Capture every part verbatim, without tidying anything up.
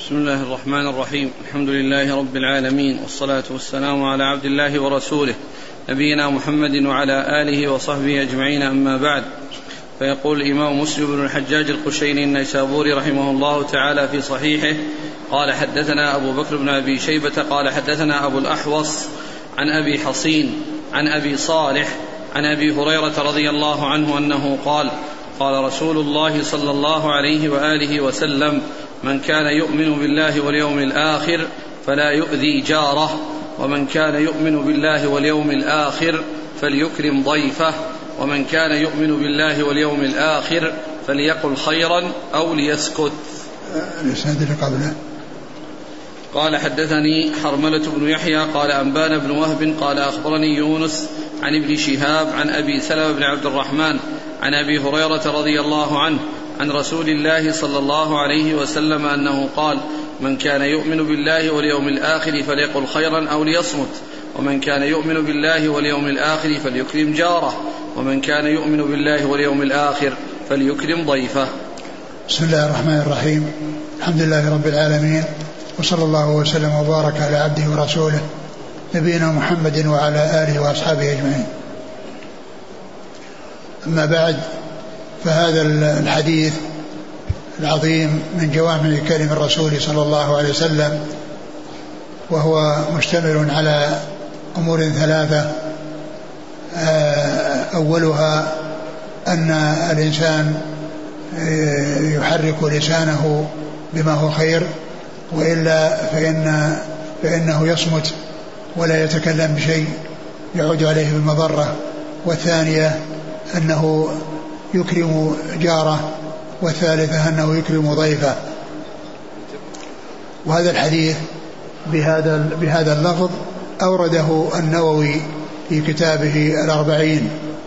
بسم الله الرحمن الرحيم. الحمد لله رب العالمين، والصلاة والسلام على عبد الله ورسوله نبينا محمد وعلى آله وصحبه أجمعين، أما بعد. فيقول الإمام مسلم بن الحجاج القشيري النيسابوري رحمه الله تعالى في صحيحه: قال حدثنا أبو بكر بن أبي شيبة قال حدثنا أبو الأحوص عن أبي حصين عن أبي صالح عن أبي هريرة رضي الله عنه أنه قال: قال رسول الله صلى الله عليه وآله وسلم: من كان يؤمن بالله واليوم الآخر فلا يؤذي جاره، ومن كان يؤمن بالله واليوم الآخر فليكرم ضيفه، ومن كان يؤمن بالله واليوم الآخر فليقل خيرا أو ليسكت. الإسناد اللي قبله: قال حدثني حرملة بن يحيى قال أنبانا بن وهب قال أخبرني يونس عن ابن شهاب عن أبي سلمة بن عبد الرحمن عن أبي هريرة رضي الله عنه عن رسول الله صلى الله عليه وسلم أنه قال: من كان يؤمن بالله واليوم الآخر فليقل خيرا أو ليصمت، ومن كان يؤمن بالله واليوم الآخر فليكرم جاره، ومن كان يؤمن بالله واليوم الآخر فليكرم ضيفه. بسم الله الرحمن الرحيم. الحمد لله رب العالمين، وصلى الله وسلم وبارك على عبده ورسوله نبينا محمد وعلى آله وأصحابه أجمعين. أما بعد، فهذا الحديث العظيم من جوامع كلم الرسول صلى الله عليه وسلم، وهو مشتمل على أمور ثلاثة: أولها أن الإنسان يحرك لسانه بما هو خير، وإلا فإن فإنه يصمت ولا يتكلم بشيء يعود عليه بالمضرة. والثانية أنه يكرم جاره، والثالثة أنه يكرم ضيفه. وهذا الحديث بهذا بهذا اللفظ أورده النووي في كتابه الأربعين،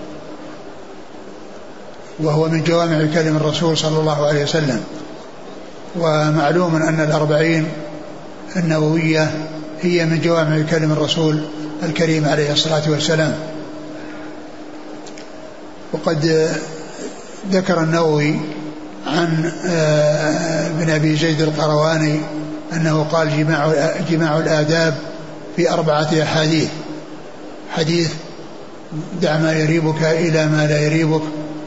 وهو من جوامع كلم الرسول صلى الله عليه وسلم. ومعلوم أن الأربعين النووية هي من جوامع كلم الرسول الكريم عليه الصلاة والسلام. وقد ذكر النووي عن ابن أبي زيد القرواني أنه قال: جماع, جماع الآداب في أربعة أحاديث: حديث دع ما يريبك إلى ما لا يريبك،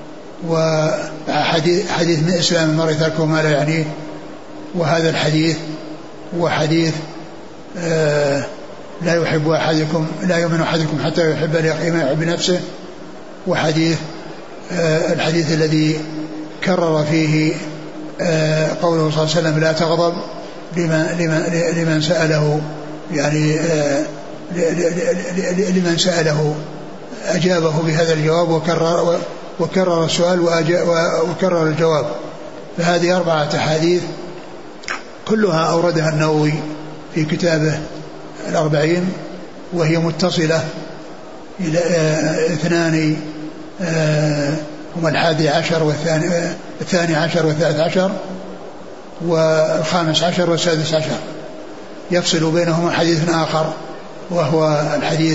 وحديث حديث من إسلام المرء تركه ما لا يعنيه، وهذا الحديث وحديث آه لا يحب أحدكم لا يؤمن أحدكم حتى يحب لأخيه ما يحب نفسه، وحديث آه الحديث الذي كرر فيه آه قوله صلى الله عليه وسلم: لا تغضب، لمن, لمن, لمن سأله يعني آه لمن سأله أجابه بهذا الجواب، وكرر, وكرر السؤال وكرر الجواب. فهذه أربعة أحاديث كلها أوردها النووي في كتابه الأربعين، وهي متصلة إلى اثنان هما الحادي عشر والثاني الثاني عشر والثالث عشر والخامس عشر والسادس عشر، يفصل بينهما حديث آخر، وهو الحديث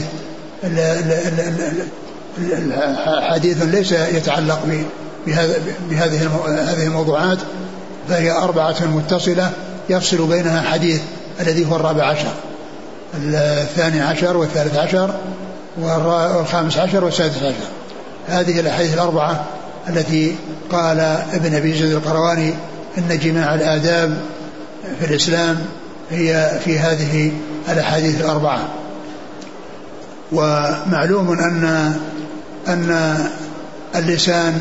حديث ليس يتعلق بهذه هذه الموضوعات، فهي أربعة متصلة يفصل بينها حديث الذي هو الرابع عشر، الثاني عشر والثالث عشر والخامس عشر والسادس عشر. هذه الأحاديث الأربعة التي قال ابن أبي زيد القرواني إن جماع الآداب في الإسلام هي في هذه الأحاديث الأربعة. ومعلوم أن أن اللسان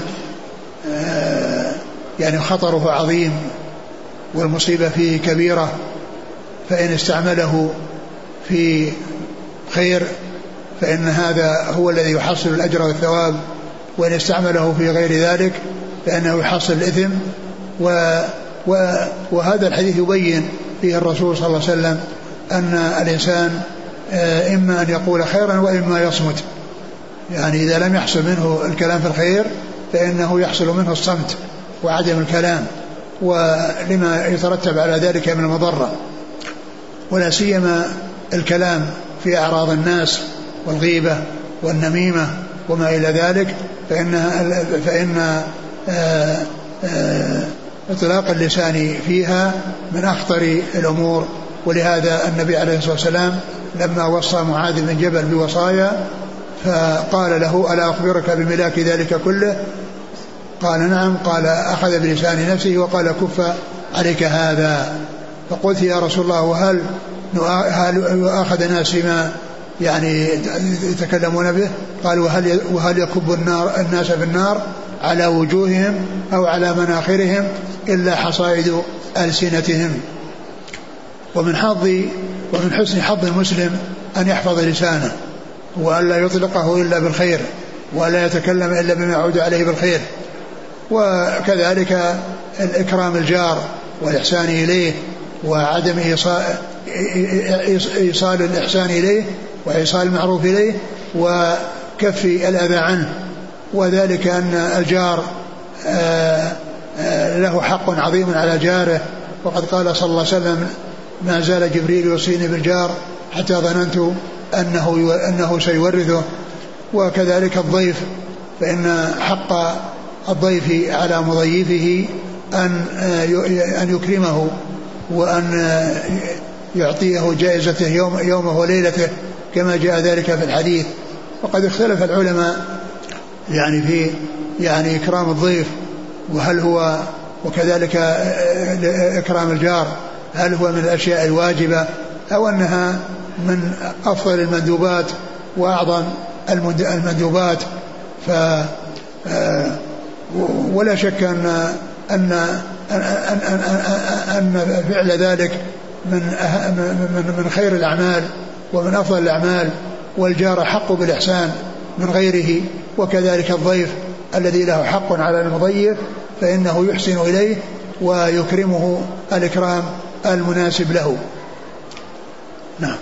يعني خطره عظيم والمصيبة فيه كبيرة، فإن استعمله في خير فإن هذا هو الذي يحصل الأجر والثواب، وإن استعمله في غير ذلك فإنه يحصل الإثم. و وهذا الحديث يبين فيه الرسول صلى الله عليه وسلم أن الإنسان إما أن يقول خيرا وإما يصمت، يعني إذا لم يحصل منه الكلام في الخير فإنه يحصل منه الصمت وعدم الكلام، ولما يترتب على ذلك من المضرة، ولا سيما الكلام في أعراض الناس والغيبة والنميمة وما إلى ذلك، فإن, فإن آآ آآ إطلاق اللسان فيها من أخطر الأمور. ولهذا النبي عليه الصلاة والسلام لما وصى معاذ بن جبل بوصايا فقال له ألا أخبرك بملاك ذلك كله؟ قال نعم. قال أخذ بلسان نفسه وقال كف عليك هذا. فقلت يا رسول الله وهل هل أخذ الناس ما يعني يتكلمون به؟ قال وهل, وهل يكب النار الناس في النار على وجوههم أو على مناخرهم إلا حصائد ألسنتهم. ومن حظ ومن حسن حظ المسلم أن يحفظ لسانه وأن لا يطلقه إلا بالخير ولا يتكلم إلا بما يعود عليه بالخير. وكذلك الإكرام الجار والإحسان إليه وعدم إيصال الإحسان إليه وإيصال المعروف إليه وكف الأذى عنه. وذلك أن الجار له حق عظيم على جاره. وقد قال صلى الله عليه وسلم ما زال جبريل يوصيني بالجار حتى ظننت أنه, أنه سيورثه. وكذلك الضيف فإن حق الضيف على مضيفه أن أن يكرمه وأن يعطيه جائزته يوم يومه وليلته كما جاء ذلك في الحديث. وقد اختلف العلماء يعني في يعني إكرام الضيف وهل هو وكذلك إكرام الجار هل هو من الأشياء الواجبة أو أنها من أفضل المندوبات وأعظم المندوبات. ف ولا شك أن أن أن أن فعل ذلك من من خير الأعمال ومن أفضل الأعمال. والجار حق بالإحسان من غيره. وكذلك الضيف الذي له حق على المضيف فإنه يحسن إليه ويكرمه الإكرام المناسب له. نعم.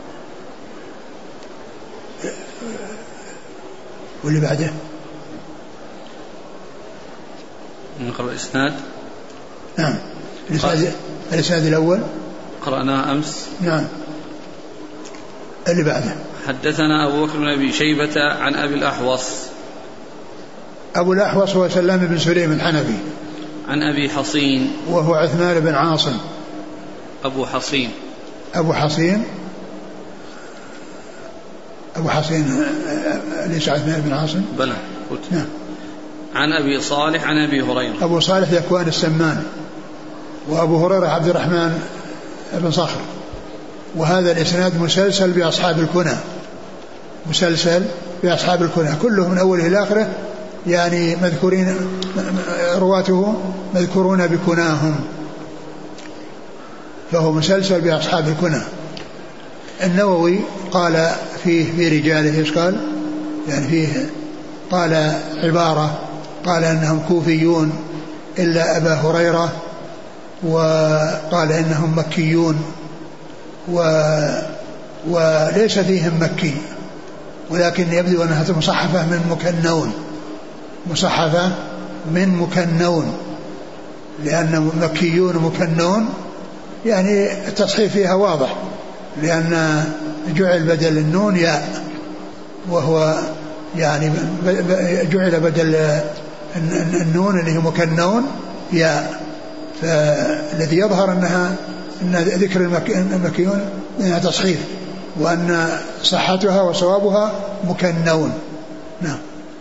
واللي بعده نقرأ الإسناد. نعم. الإسناد, الإسناد الأول قرأناه أمس. نعم. اللي بعده حدثنا أبو بكر بن أبي شيبة عن أبي الأحوص. أبو الأحوص هو سلام بن سليم الحنفي. عن أبي حصين وهو عثمان بن عاصم. أبو حصين أبو حصين أبو حصين ليس عثمان بن عاصم بلى. نعم. عن أبي صالح عن أبي هريرة. أبو صالح ذكوان السمان. وأبو هريرة عبد الرحمن بن صخر. وهذا الإسناد مسلسل بأصحاب الكنى مسلسل بأصحاب الكنى كلهم من أوله إلى آخره يعني مذكورين رواته مذكورون بكناهم فهو مسلسل بأصحاب الكنى. النووي قال فيه في رجاله ايش قال يعني فيه قال عبارة قال أنهم كوفيون إلا أبا هريرة وقال إنهم مكيون و وليس فيهم مكي ولكن يبدو أنها مصحفة من مكنون مصحفة من مكنون لأن مكيون مكنون يعني التصحيف فيها واضح لأن جعل بدل النون ياء وهو يعني جعل بدل النون اللي هي مكنون ياء فالذي يظهر أنها أن ذكر المكيون أنها تصحيف وأن صحتها وصوابها مكنون. نعم.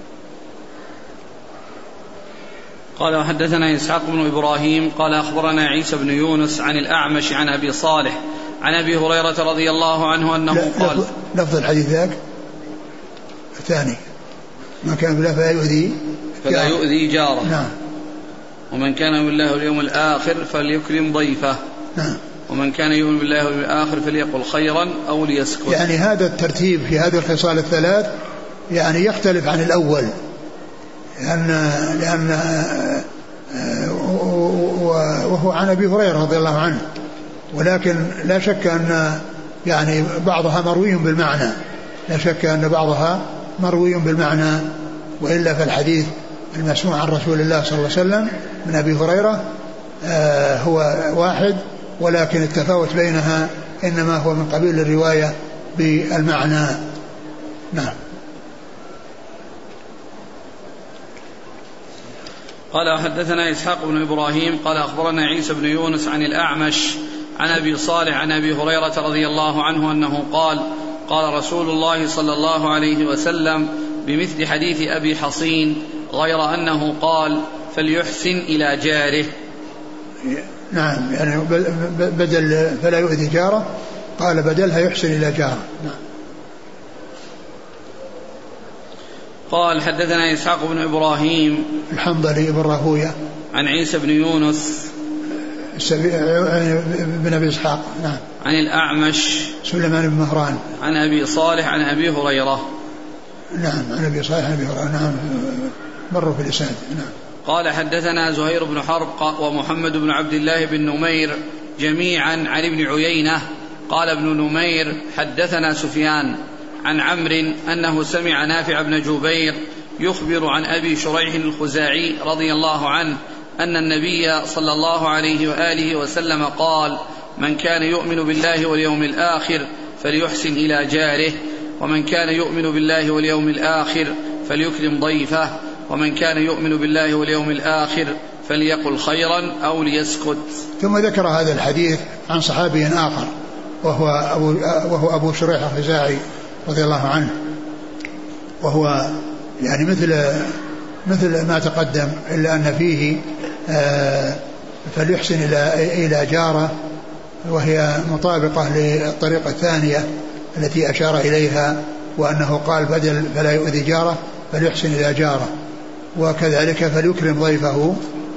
قال وحدثنا إسحاق بن إبراهيم قال أخبرنا عيسى بن يونس عن الأعمش عن أبي صالح عن أبي هريرة رضي الله عنه أنه قال لفظ الحديث ذاك الثاني ما كان بالله فلا يؤذي فلا يؤذي جاره. نعم. ومن كان يؤمن بالله واليوم الآخر فليكرم ضيفه. نعم. ومن كان يؤمن بالله واليوم الآخر فليقل خيرا أو ليسكت. يعني هذا الترتيب في هذه الخصال الثلاث يعني يختلف عن الأول لأن لأن وهو عن أبي هريرة رضي الله عنه ولكن لا شك أن يعني بعضها مروي بالمعنى لا شك أن بعضها مروي بالمعنى وإلا فالحديث المسموع عن رسول الله صلى الله عليه وسلم من أبي هريرة هو واحد ولكن التفاوت بينها إنما هو من قبيل الرواية بالمعنى. نعم. قال حدثنا إسحاق بن إبراهيم قال أخبرنا عيسى بن يونس عن الأعمش عن أبي صالح عن أبي هريرة رضي الله عنه أنه قال قال رسول الله صلى الله عليه وسلم بمثل حديث أبي حصين غير أنه قال فليحسن إلى جاره. نعم يعني بدل فلا يؤذي جاره قال بدلها يحسن إلى جاره. نعم. قال حدثنا إسحاق بن إبراهيم الحنظلي بن راهويه عن عيسى بن يونس بن أبي إسحاق. نعم. عن الأعمش سليمان بن مهران عن أبي صالح عن أبي هريرة. نعم عن أبي صالح عن أبي هريرة. نعم مروا في الإسناد. نعم. قال حدثنا زهير بن حرب ومحمد بن عبد الله بن نمير جميعا عن ابن عيينة قال ابن نمير حدثنا سفيان عن عمرو أنه سمع نافع بن جبير يخبر عن أبي شريح الخزاعي رضي الله عنه أن النبي صلى الله عليه وآله وسلم قال من كان يؤمن بالله واليوم الآخر فليحسن إلى جاره ومن كان يؤمن بالله واليوم الآخر فليكرم ضيفه ومن كان يؤمن بالله واليوم الآخر فليقل خيرا أو ليسكت. ثم ذكر هذا الحديث عن صحابي آخر وهو أبو, وهو أبو شريح الخزاعي رضي الله عنه وهو يعني مثل مثل ما تقدم إلا أن فيه فليحسن إلى إلى جاره وهي مطابقة للطريقة الثانية التي أشار إليها وأنه قال بدل فلا يؤذي جاره فليحسن إلى جاره وكذلك فليكرم ضيفه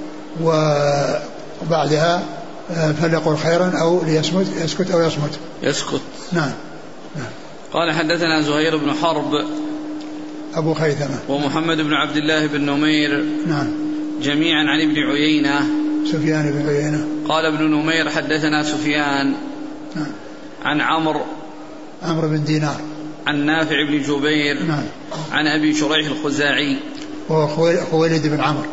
وبعدها فليقل خيرا أو ليسكت يسكت أو يصمت يسكت. نعم. نعم. قال حدثنا زهير بن حرب أبو خيثمة ومحمد بن عبد الله بن نمير نعم جميعا عن ابن عيينة سفيان بن عيينة قال ابن نمير حدثنا سفيان نعم عن عمرو عمرو بن دينار عن نافع بن جبير نعم عن أبي شريح الخزاعي وهو خويلد بن عمرو.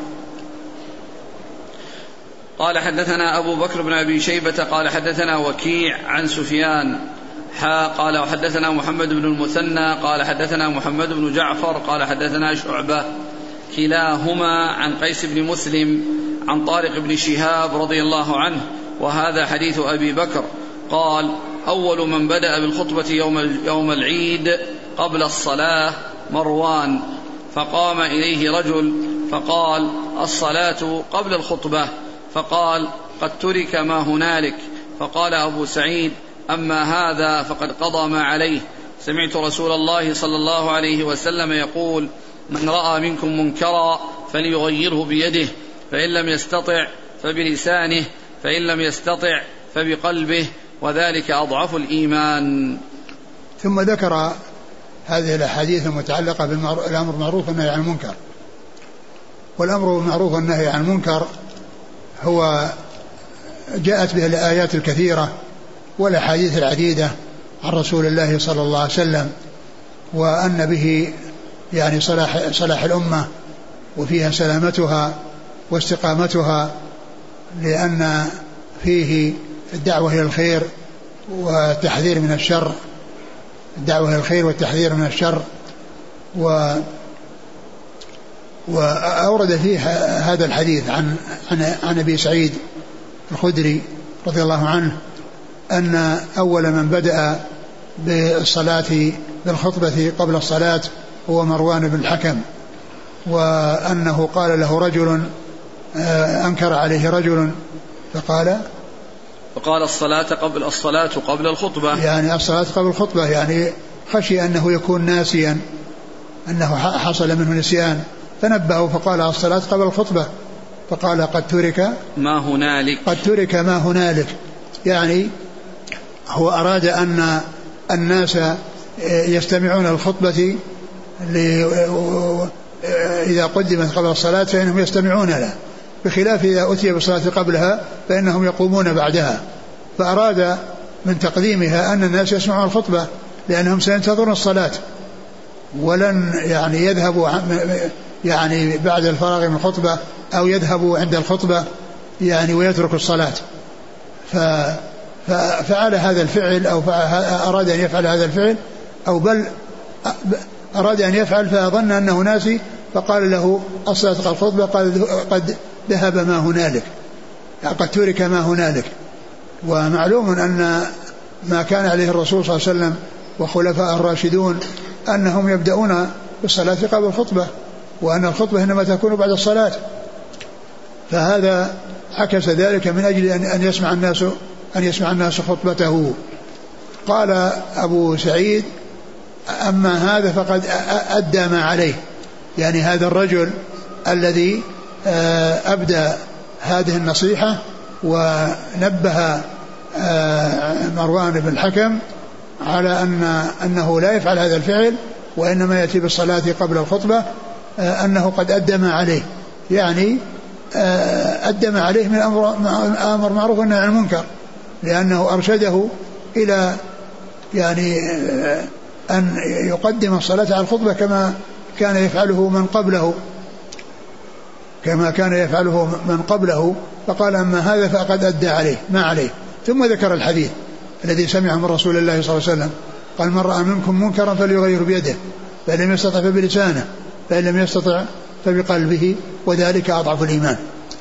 قال حدثنا أبو بكر بن أبي شيبة قال حدثنا وكيع عن سفيان حا قال وحدثنا محمد بن المثنى قال حدثنا محمد بن جعفر قال حدثنا شعبة كلاهما عن قيس بن مسلم عن طارق بن شهاب رضي الله عنه وهذا حديث أبي بكر. قال أول من بدأ بالخطبة يوم, يوم العيد قبل الصلاة مروان فقام إليه رجل فقال الصلاة قبل الخطبة فقال قد ترك ما هنالك فقال أبو سعيد أما هذا فقد قضى ما عليه سمعت رسول الله صلى الله عليه وسلم يقول من رأى منكم منكرا فليغيره بيده فإن لم يستطع فبلسانه فإن لم يستطع فبقلبه وذلك أضعف الإيمان. ثم ذكر هذه الأحاديث المتعلقة بالأمر بالمعروف والنهي عن المنكر. والأمر بالمعروف والنهي عن المنكر هو جاءت به الآيات الكثيرة والأحاديث العديدة عن رسول الله صلى الله عليه وسلم وأن به يعني صلاح, صلاح الأمة وفيها سلامتها واستقامتها لأن فيه الدعوة إلى الخير والتحذير من الشر الدعوة إلى الخير والتحذير من الشر و وأورد فيه هذا الحديث عن عن, عن أبي سعيد الخدري رضي الله عنه أن أول من بدأ بالصلاة بالخطبة قبل الصلاة هو مروان بن الحكم وأنه قال له رجل أنكر عليه رجل فقال فقال الصلاة قبل الصلاة قبل الخطبة يعني الصلاة قبل الخطبة يعني خشي أنه يكون ناسيا أنه حصل منه نسيان فنبهه فقال الصلاة قبل الخطبة فقال قد ترك ما هنالك قد ترك ما هنالك يعني هو أراد أن الناس يستمعون الخطبة إذا قدمت قبل الصلاة فإنهم يستمعون لها بخلاف إذا أتي بالصلاة قبلها فإنهم يقومون بعدها فأراد من تقديمها أن الناس يسمعون الخطبة لأنهم سينتظرون الصلاة ولن يعني يذهبوا يعني بعد الفراغ من الخطبة أو يذهبوا عند الخطبة يعني ويتركوا الصلاة ففعل هذا الفعل أو أراد أن يفعل هذا الفعل أو بل أراد أن يفعل فظن أنه ناسي فقال له أصلتك الخطبة؟ قال قد ذهب ما هنالك، قد ترك ما هنالك. ومعلوم أن ما كان عليه الرسول صلى الله عليه وسلم وخلفاء الراشدون أنهم يبدأون بالصلاة قبل الخطبة، وأن الخطبة إنما تكون بعد الصلاة، فهذا عكس ذلك من أجل أن يسمع الناس أن يسمع الناس خطبته. قال أبو سعيد: أما هذا فقد أدى ما عليه، يعني هذا الرجل الذي أبدى هذه النصيحة ونبه مروان بن الحكم على أن أنه لا يفعل هذا الفعل وإنما يأتي بالصلاة قبل الخطبة، أنه قد أدى ما عليه، يعني أدى ما عليه من أمر معروف والنهي عن المنكر، لأنه أرشده إلى يعني أن يقدم الصلاة على الخطبة كما كان يفعله من قبله كما كان يفعله من قبله فقال: أما هذا فقد أدى عليه ما عليه. ثم ذكر الحديث الذي سمعه من رسول الله صلى الله عليه وسلم قال: من رأى منكم منكرا فليغير بيده، فإن لم يستطع فبلسانه، فإن لم يستطع فبقلبه، وذلك أضعف الإيمان.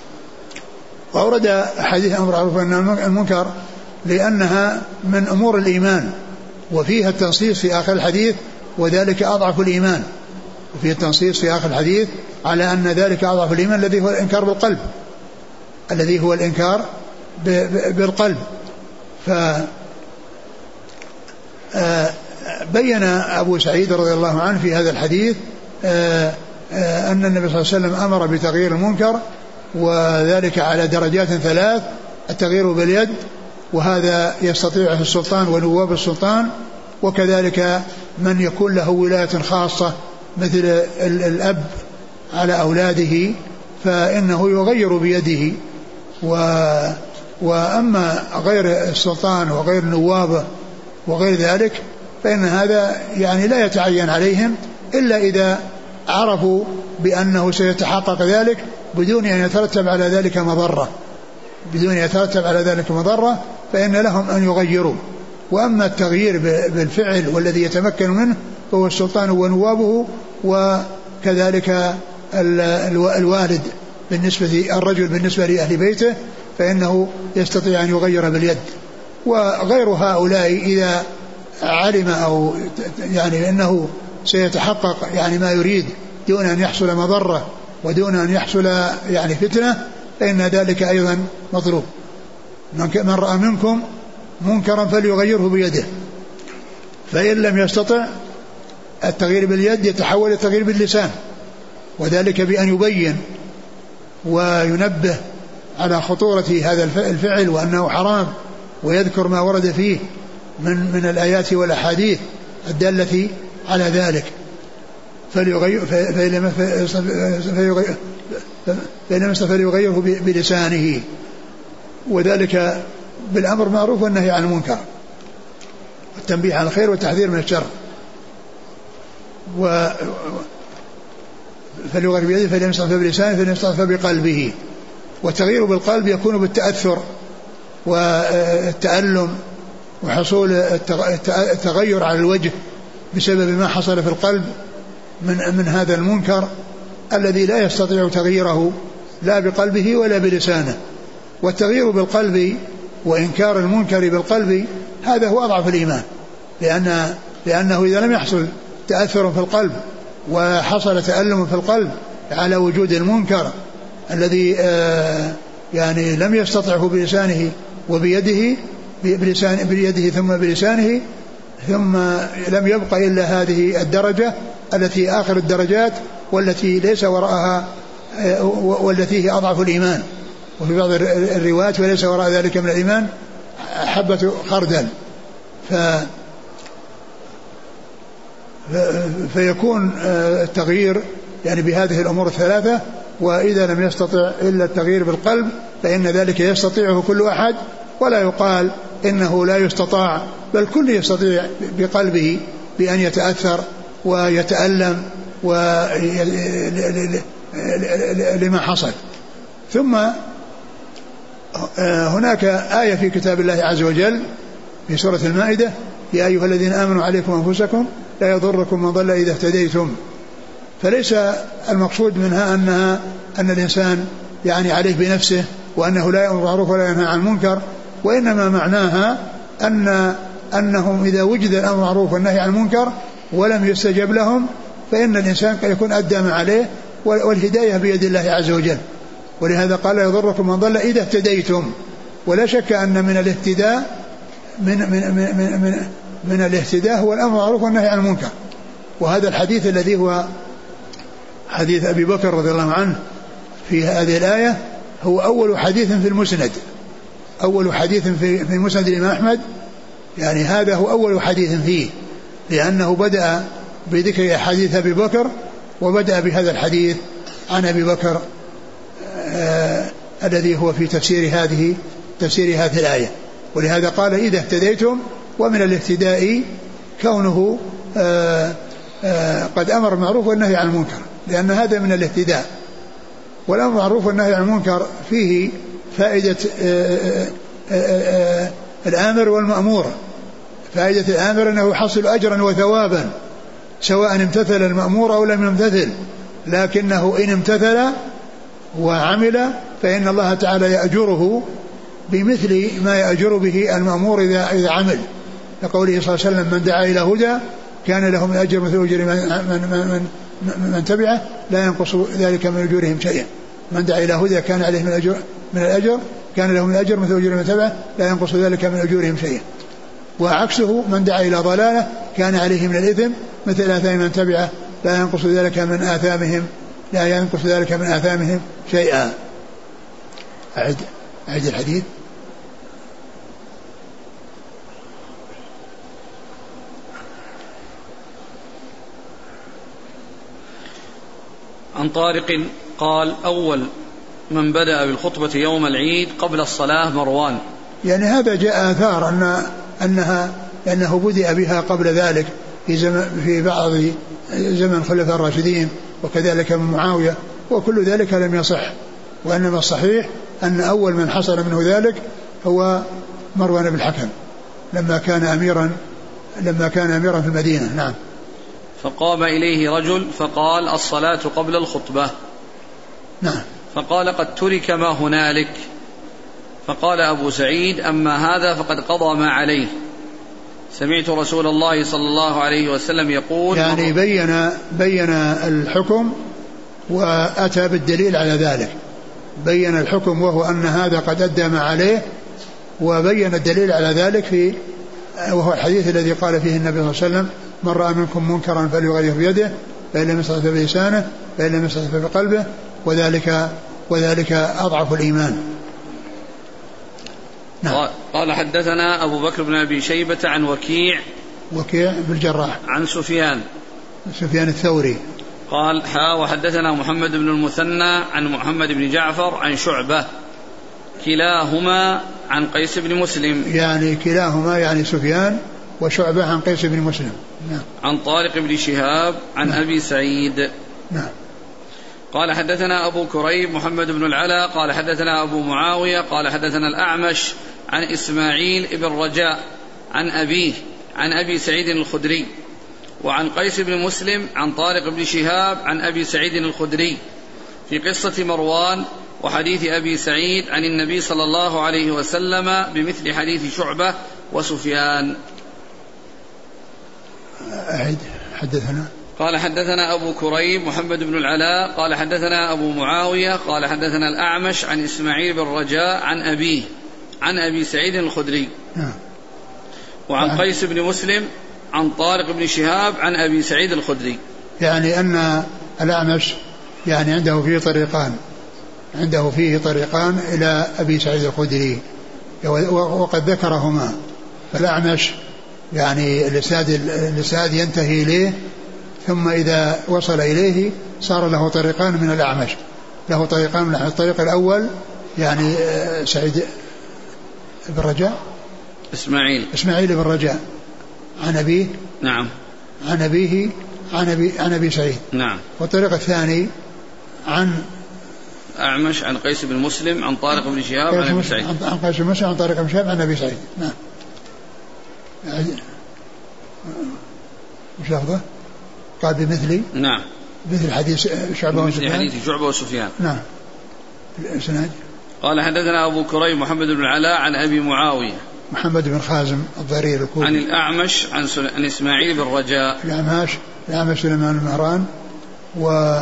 وأورد حديث أمر معروف والنهي عن المنكر لأنها من أمور الإيمان، وفيها التنصيص في آخر الحديث وذلك أضعف الإيمان، وفيه التنصيص في آخر الحديث على أن ذلك أضعف الإيمان الذي هو الإنكار بالقلب الذي هو الإنكار بالقلب. فبين أبو سعيد رضي الله عنه في هذا الحديث أن النبي صلى الله عليه وسلم أمر بتغيير المنكر، وذلك على درجات ثلاث: التغيير باليد، وهذا يستطيعه السلطان ونواب السلطان، وكذلك من يكون له ولاية خاصة مثل الأب على أولاده فإنه يغير بيده. و وأما غير السلطان وغير نوابه وغير ذلك فإن هذا يعني لا يتعين عليهم إلا إذا عرفوا بأنه سيتحقق ذلك بدون أن يترتب على ذلك مضرة بدون أن يترتب على ذلك مضرة فإن لهم أن يغيروا. وأما التغيير بالفعل والذي يتمكن منه فهو السلطان ونوابه، وكذلك الوالد بالنسبة الرجل بالنسبة لأهل بيته فإنه يستطيع أن يغير باليد. وغير هؤلاء إذا علم أو يعني أنه سيتحقق يعني ما يريد دون أن يحصل مضرة ودون أن يحصل يعني فتنة فإن ذلك أيضا مطلوب. من رأى منكم منكرا فليغيره بيده، فإن لم يستطع التغيير باليد يتحول التغيير باللسان، وذلك بأن يبين وينبه على خطورة هذا الفعل وأنه حرام، ويذكر ما ورد فيه من من الآيات والأحاديث الدالة على ذلك. فليغير فإن لم يستطع فليغيره بلسانه، وذلك بالأمر معروف والنهي عن المنكر، والتنبيه على الخير والتحذير من الشر. و فليغير بيده فإن لم يستطع فبلسانه فإن لم يستطع فبقلبه. والتغيير بالقلب يكون بالتأثر والتألم وحصول التغير على الوجه بسبب ما حصل في القلب من من هذا المنكر الذي لا يستطيع تغييره لا بقلبه ولا بلسانه. والتغيير بالقلب وإنكار المنكر بالقلب هذا هو أضعف الإيمان، لأن لأنه إذا لم يحصل تأثر في القلب وحصل تألم في القلب على وجود المنكر الذي آه يعني لم يستطعه بلسانه وبيده بلسان بيده ثم بلسانه ثم لم يبق إلا هذه الدرجة التي آخر الدرجات والتي ليس وراءها آه والتي هي أضعف الإيمان. وفي بعض الروايات وليس وراء ذلك من الإيمان حبة خردل. ف فيكون التغيير يعني بهذه الأمور الثلاثة. وإذا لم يستطع إلا التغيير بالقلب فإن ذلك يستطيعه كل أحد، ولا يقال إنه لا يستطاع، بل كل يستطيع بقلبه بأن يتأثر ويتألم لما حصل. ثم هناك آية في كتاب الله عز وجل في سورة المائدة: يا أيها الذين آمنوا عليكم أنفسكم لا يضركم من ضل إذا اهتديتم. فليس المقصود منها أنها أن الإنسان يعني عليه بنفسه وأنه لا يأمر بالمعروف ولا ينهى عن المنكر، وإنما معناها أن أنهم إذا وجد الأمر بالمعروف والنهي عن المنكر ولم يستجب لهم فإن الإنسان قد يكون أدى ما عليه، والهداية بيد الله عز وجل. ولهذا قال لا يضركم من ضل إذا اهتديتم. ولا شك أن من الاهتداء من من من من, من, من الاهتداء هو الأمر بالمعروف والنهي عن المنكر. وهذا الحديث الذي هو حديث أبي بكر رضي الله عنه في هذه الآية هو أول حديث في المسند، أول حديث في في مسند الإمام أحمد، يعني هذا هو أول حديث فيه، لأنه بدأ بذكر حديث أبي بكر وبدأ بهذا الحديث عن أبي بكر آه الذي هو في تفسير هذه تفسير هذه الآية. ولهذا قال إذا اهتديتم، ومن الاهتداء كونه آه آه قد أمر بالمعروف والنهي عن المنكر، لأن هذا من الاهتداء. والأمر بالمعروف والنهي عن المنكر فيه فائدة آآ آآ الآمر والمأمور. فائدة الآمر أنه يحصل أجرا وثوابا سواء امتثل المأمور أو لم يمتثل، لكنه إن امتثل وعمل فإن الله تعالى يأجره بمثل ما يأجر به المأمور إذا إذا عمل، لقوله صلى الله عليه وسلم من دعا إلى هدى كان له من أجر مثل أجر من, من, من, من, من تبعه لا ينقص ذلك من أجورهم شيئا. من دعا إلى هدى كان عليه من الأجر من الأجر كان له من الأجر مثل أجر من تبعه لا ينقص ذلك من أجورهم شيئا. وعكسه من دعا إلى ضلالة كان عليه من الإثم مثل آثام من تبعه لا ينقص ذلك من آثامهم لا ينقص ذلك من آثامهم شيئا. أعد أعد الحديث. عن طارق قال أول من بدأ بالخطبة يوم العيد قبل الصلاة مروان. يعني هذا جاء آثار أن أنها أنه بدأ بها قبل ذلك في زمن في بعض زمن الخلفاء الراشدين وكذلك من معاوية، وكل ذلك لم يصح، وإنما الصحيح أن أول من حصل منه ذلك هو مروان بن الحكم لما كان أميرا لما كان أميرا في المدينة. نعم. فقام إليه رجل فقال الصلاة قبل الخطبة. نعم. فقال قد ترك ما هنالك. فقال أبو سعيد أما هذا فقد قضى ما عليه، سمعت رسول الله صلى الله عليه وسلم يقول. يعني بين بين الحكم وأتى بالدليل على ذلك، بين الحكم وهو أن هذا قد أدى ما عليه، وبين الدليل على ذلك في وهو الحديث الذي قال فيه النبي صلى الله عليه وسلم من رأى منكم منكرا فليغيره بيده فإن لم يستطع فبلسانه فإن لم يستطع فبقلبه وذلك وذلك أضعف الإيمان. نعم. قال حدثنا أبو بكر بن أبي شيبة عن وكيع وكيع بن الجراح عن سفيان سفيان الثوري قال حا وحدثنا محمد بن المثنى عن محمد بن جعفر عن شعبة كلاهما عن قيس بن مسلم. يعني كلاهما يعني سفيان وشعبة عن قيس بن مسلم. نعم. عن طارق بن شهاب عن نعم. أبي سعيد. نعم. قال حدثنا أبو كريب محمد بن العلا قال حدثنا أبو معاوية قال حدثنا الأعمش عن إسماعيل بن رجاء عن أبيه عن أبي سعيد الخدري وعن قيس بن مسلم عن طارق بن شهاب عن أبي سعيد الخدري في قصة مروان وحديث أبي سعيد عن النبي صلى الله عليه وسلم بمثل حديث شعبة وسفيان. أعد حدثنا. قال حدثنا أبو كريب محمد بن العلاء قال حدثنا أبو معاوية قال حدثنا الأعمش عن إسماعيل بن رجاء عن أبيه عن أبي سعيد الخدري وعن قيس بن مسلم عن طارق بن شهاب عن أبي سعيد الخدري. يعني أن الأعمش يعني عنده فيه طريقان عنده فيه طريقان إلى أبي سعيد الخدري وقد ذكرهما. فالأعمش يعني الإسناد الإسناد ينتهي إليه، ثم إذا وصل إليه صار له طريقان من الأعمش، له طريقان من الطريق الأول يعني سعيد بن رجاء إسماعيل إسماعيل بن رجاء عن أبيه نعم عن أبيه عن أبي عن أبي سعيد نعم. والطريق الثاني عن أعمش عن قيس بن مسلم عن طارق بن شهاب عن أبي سعيد عن قيس بن مسلم عن طارق بن شهاب عن أبي سعيد. نعم. وش لفظه؟ قال بمثلي. نعم. مثل حديث شعبة وسفيان مثل حديث شعبة وسفيان. نعم. الإسناد قال حدثنا أبو كريم محمد بن العلاء عن أبي معاوية محمد بن خازم الضرير الكوفي عن الأعمش عن, سل... عن إسماعيل بن رجاء الأعمش الأعمش سليمان المهران و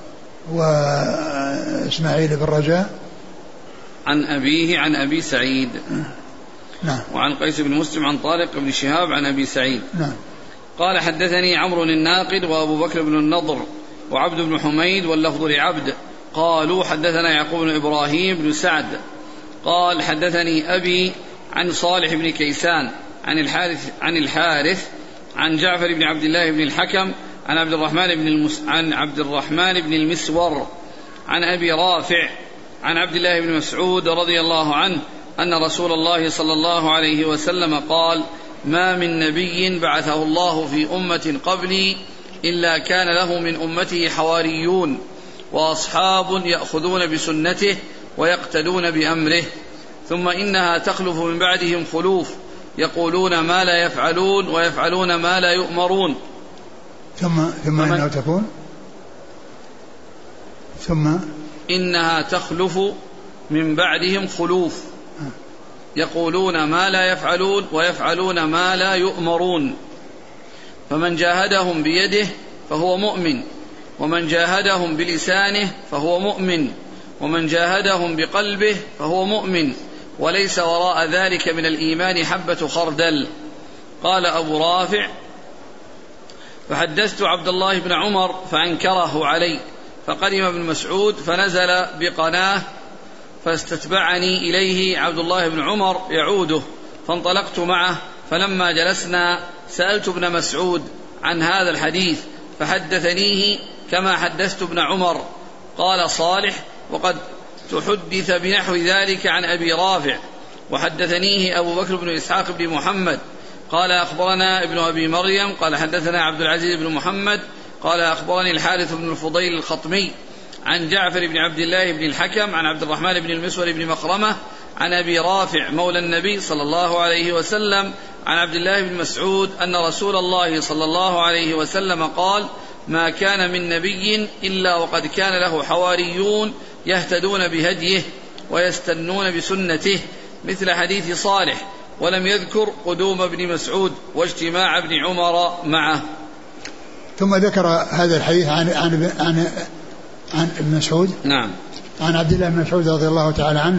وإسماعيل بن رجاء عن أبيه عن أبي سعيد. نعم. وعن قيس بن مسلم عن طارق بن شهاب عن أبي سعيد. نعم. قال حدثني عمرو الناقد وأبو بكر بن النضر وعبد بن حميد واللفظ لعبد قالوا حدثنا يعقوب بن إبراهيم بن سعد قال حدثني أبي عن صالح بن كيسان عن الحارث عن الحارث عن جعفر بن عبد الله بن الحكم عن عبد الرحمن بن المس عن عبد الرحمن بن المسور عن أبي رافع عن عبد الله بن مسعود رضي الله عنه أن رسول الله صلى الله عليه وسلم قال: ما من نبي بعثه الله في أمة قبلي إلا كان له من أمته حواريون وأصحاب يأخذون بسنته ويقتدون بأمره، ثم إنها تخلف من بعدهم خلوف يقولون ما لا يفعلون ويفعلون ما لا يؤمرون. ثم ثم إنها تكون ثم إنها تخلف من بعدهم خلوف يقولون ما لا يفعلون ويفعلون ما لا يؤمرون، فمن جاهدهم بيده فهو مؤمن، ومن جاهدهم بلسانه فهو مؤمن، ومن جاهدهم بقلبه فهو مؤمن، وليس وراء ذلك من الإيمان حبة خردل. قال أبو رافع: فحدثت عبد الله بن عمر فأنكره علي، فقدم ابن مسعود فنزل بقناه فاستتبعني إليه عبد الله بن عمر يعوده، فانطلقت معه، فلما جلسنا سألت ابن مسعود عن هذا الحديث فحدثنيه كما حدثت ابن عمر. قال صالح: وقد تحدث بنحو ذلك عن أبي رافع، وحدثنيه أبو بكر بن إسحاق بن محمد قال أخبرنا ابن أبي مريم قال حدثنا عبد العزيز بن محمد قال أخبرني الحارث بن الفضيل الخطمي عن جعفر بن عبد الله بن الحكم عن عبد الرحمن بن المسور بن مخرمة عن أبي رافع مولى النبي صلى الله عليه وسلم عن عبد الله بن مسعود أن رسول الله صلى الله عليه وسلم قال: ما كان من نبي إلا وقد كان له حواريون يهتدون بهديه ويستنون بسنته، مثل حديث صالح، ولم يذكر قدوم ابن مسعود واجتماع ابن عمر معه. ثم ذكر هذا الحديث عن عن عن, عن ابن مسعود. نعم. عن عبد الله بن مسعود رضي الله تعالى عنه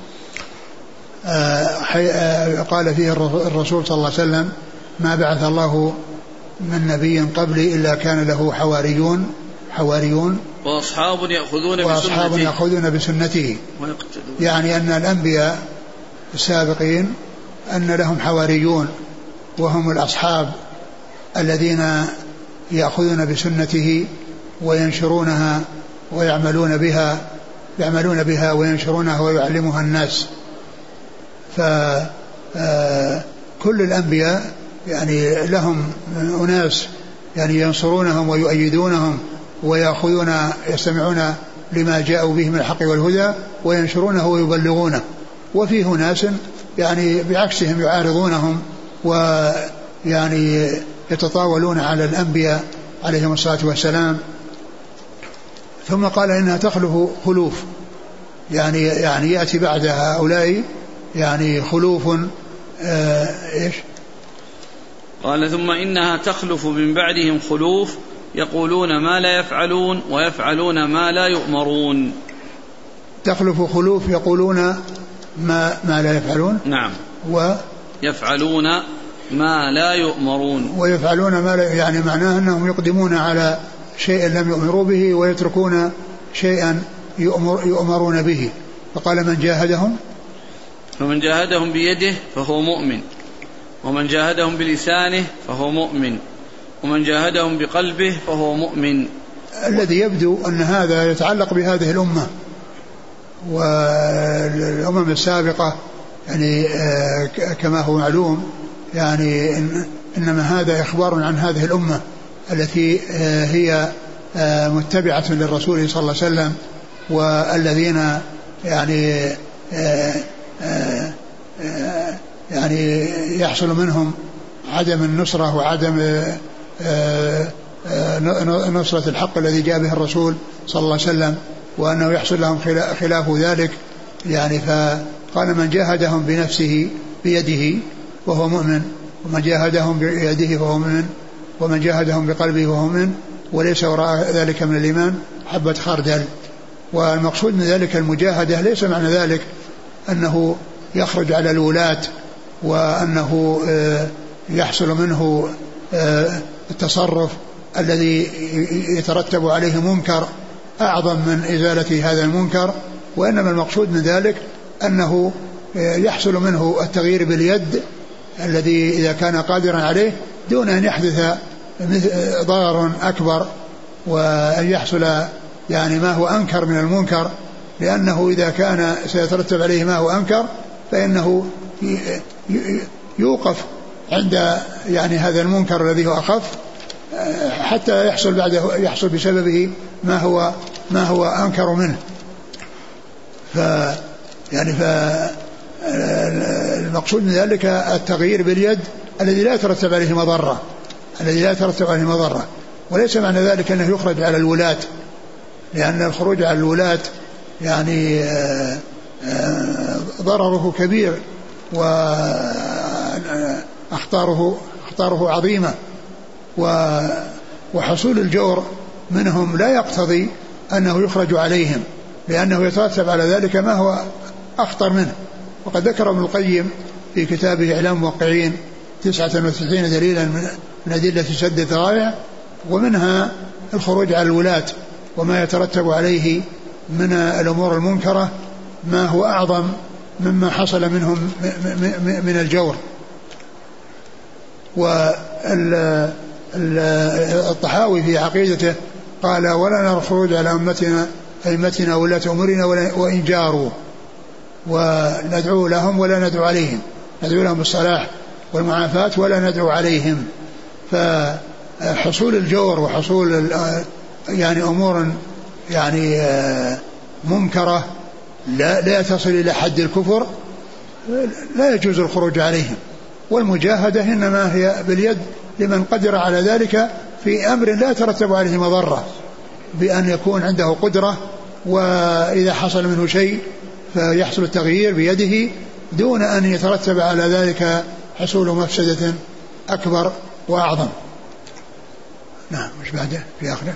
آه قال فيه الرسول صلى الله عليه وسلم: ما بعث الله من نبي قبلي إلا كان له حواريون حواريون وأصحاب يأخذون وأصحاب بسنته, يأخذون بسنته يعني أن الأنبياء السابقين أن لهم حواريون وهم الأصحاب الذين يأخذون بسنته وينشرونها ويعملون بها يعملون بها وينشرونها ويعلمها الناس. فكل الأنبياء يعني لهم أناس يعني ينصرونهم ويؤيدونهم ويأخذون يستمعون لما جاءوا به من الحق والهدى وينشرونه ويبلغونه، وفيه ناس يعني بعكسهم يعارضونهم ويعني يتطاولون على الأنبياء عليهم الصلاة والسلام. ثم قال إنها تخلف خلوف، يعني يعني يأتي بعد هؤلاء يعني خلوف آه إيش؟ قال: ثم إنها تخلف من بعدهم خلوف يقولون ما لا يفعلون ويفعلون ما لا يؤمرون. تخلف خلوف يقولون ما ما لا يفعلون. نعم. ويفعلون ما لا يؤمرون. ويفعلون ما لا يعني معناه أنهم يقدمون على شيء لم يؤمروا به ويتركون شيئا يؤمر يؤمرون به. فقال: من جاهدهم فمن جاهدهم بيده فهو مؤمن، ومن جاهدهم بلسانه فهو مؤمن، ومن جاهدهم بقلبه فهو مؤمن. الذي يبدو أن هذا يتعلق بهذه الأمة والأمم السابقة يعني كما هو معلوم، يعني إنما هذا إخبار عن هذه الأمة التي هي متبعة للرسول صلى الله عليه وسلم، والذين يعني يعني يحصل منهم عدم النصرة وعدم نصرة الحق الذي جاء به الرسول صلى الله عليه وسلم، وأنه يحصل لهم خلاف ذلك. يعني فقال من جاهدهم بنفسه بيده وهو مؤمن، ومن جاهدهم بيده فهو مؤمن، ومن جاهدهم بقلبه فهو مؤمن، وليس وراء ذلك من الإيمان حبة خردل. والمقصود من ذلك المجاهدة، ليس معنى ذلك أنه يخرج على الولاة وأنه يحصل منه التصرف الذي يترتب عليه منكر أعظم من إزالة هذا المنكر، وإنما المقصود من ذلك أنه يحصل منه التغيير باليد الذي إذا كان قادرا عليه دون أن يحدث ضرر أكبر وأن يحصل يعني ما هو أنكر من المنكر، لأنه إذا كان سيترتب عليه ما هو أنكر فإنه يوقف عند يعني هذا المنكر الذي هو أخف حتى يحصل بعده يحصل بسببه ما هو ما هو أنكر منه. ف يعني فالمقصود من ذلك التغيير باليد الذي لا يترتب عليه مضرة الذي لا يترتب عليه مضرة وليس معنى ذلك أنه يخرج على الولاة، لأن الخروج على الولاة يعني ضرره كبير وأخطاره أخطاره عظيمة، وحصول الجور منهم لا يقتضي أنه يخرج عليهم، لأنه يترتب على ذلك ما هو أخطر منه. وقد ذكر ابن القيم في كتابه إعلام الموقعين تسعة وتسعين دليلا من أدلة سد الذرائع، ومنها الخروج على الولاة وما يترتب عليه من الأمور المنكرة ما هو أعظم مما حصل منهم من الجور. والطحاوي في عقيدته قال ولا نرى الخروج على أمتنا أئمتنا ولاة أمورنا وإن جاروا، وندعو لهم ولا ندعو عليهم، ندعو لهم بالصلاح والمعافاة ولا ندعو عليهم. فحصول الجور وحصول يعني أمور يعني منكرة لا, لا تصل إلى حد الكفر لا يجوز الخروج عليهم، والمجاهدة إنما هي باليد لمن قدر على ذلك في أمر لا يترتب عليه مضرة، بأن يكون عنده قدرة وإذا حصل منه شيء فيحصل التغيير بيده دون أن يترتب على ذلك حصول مفسدة أكبر وأعظم. نعم. مش بعده في آخره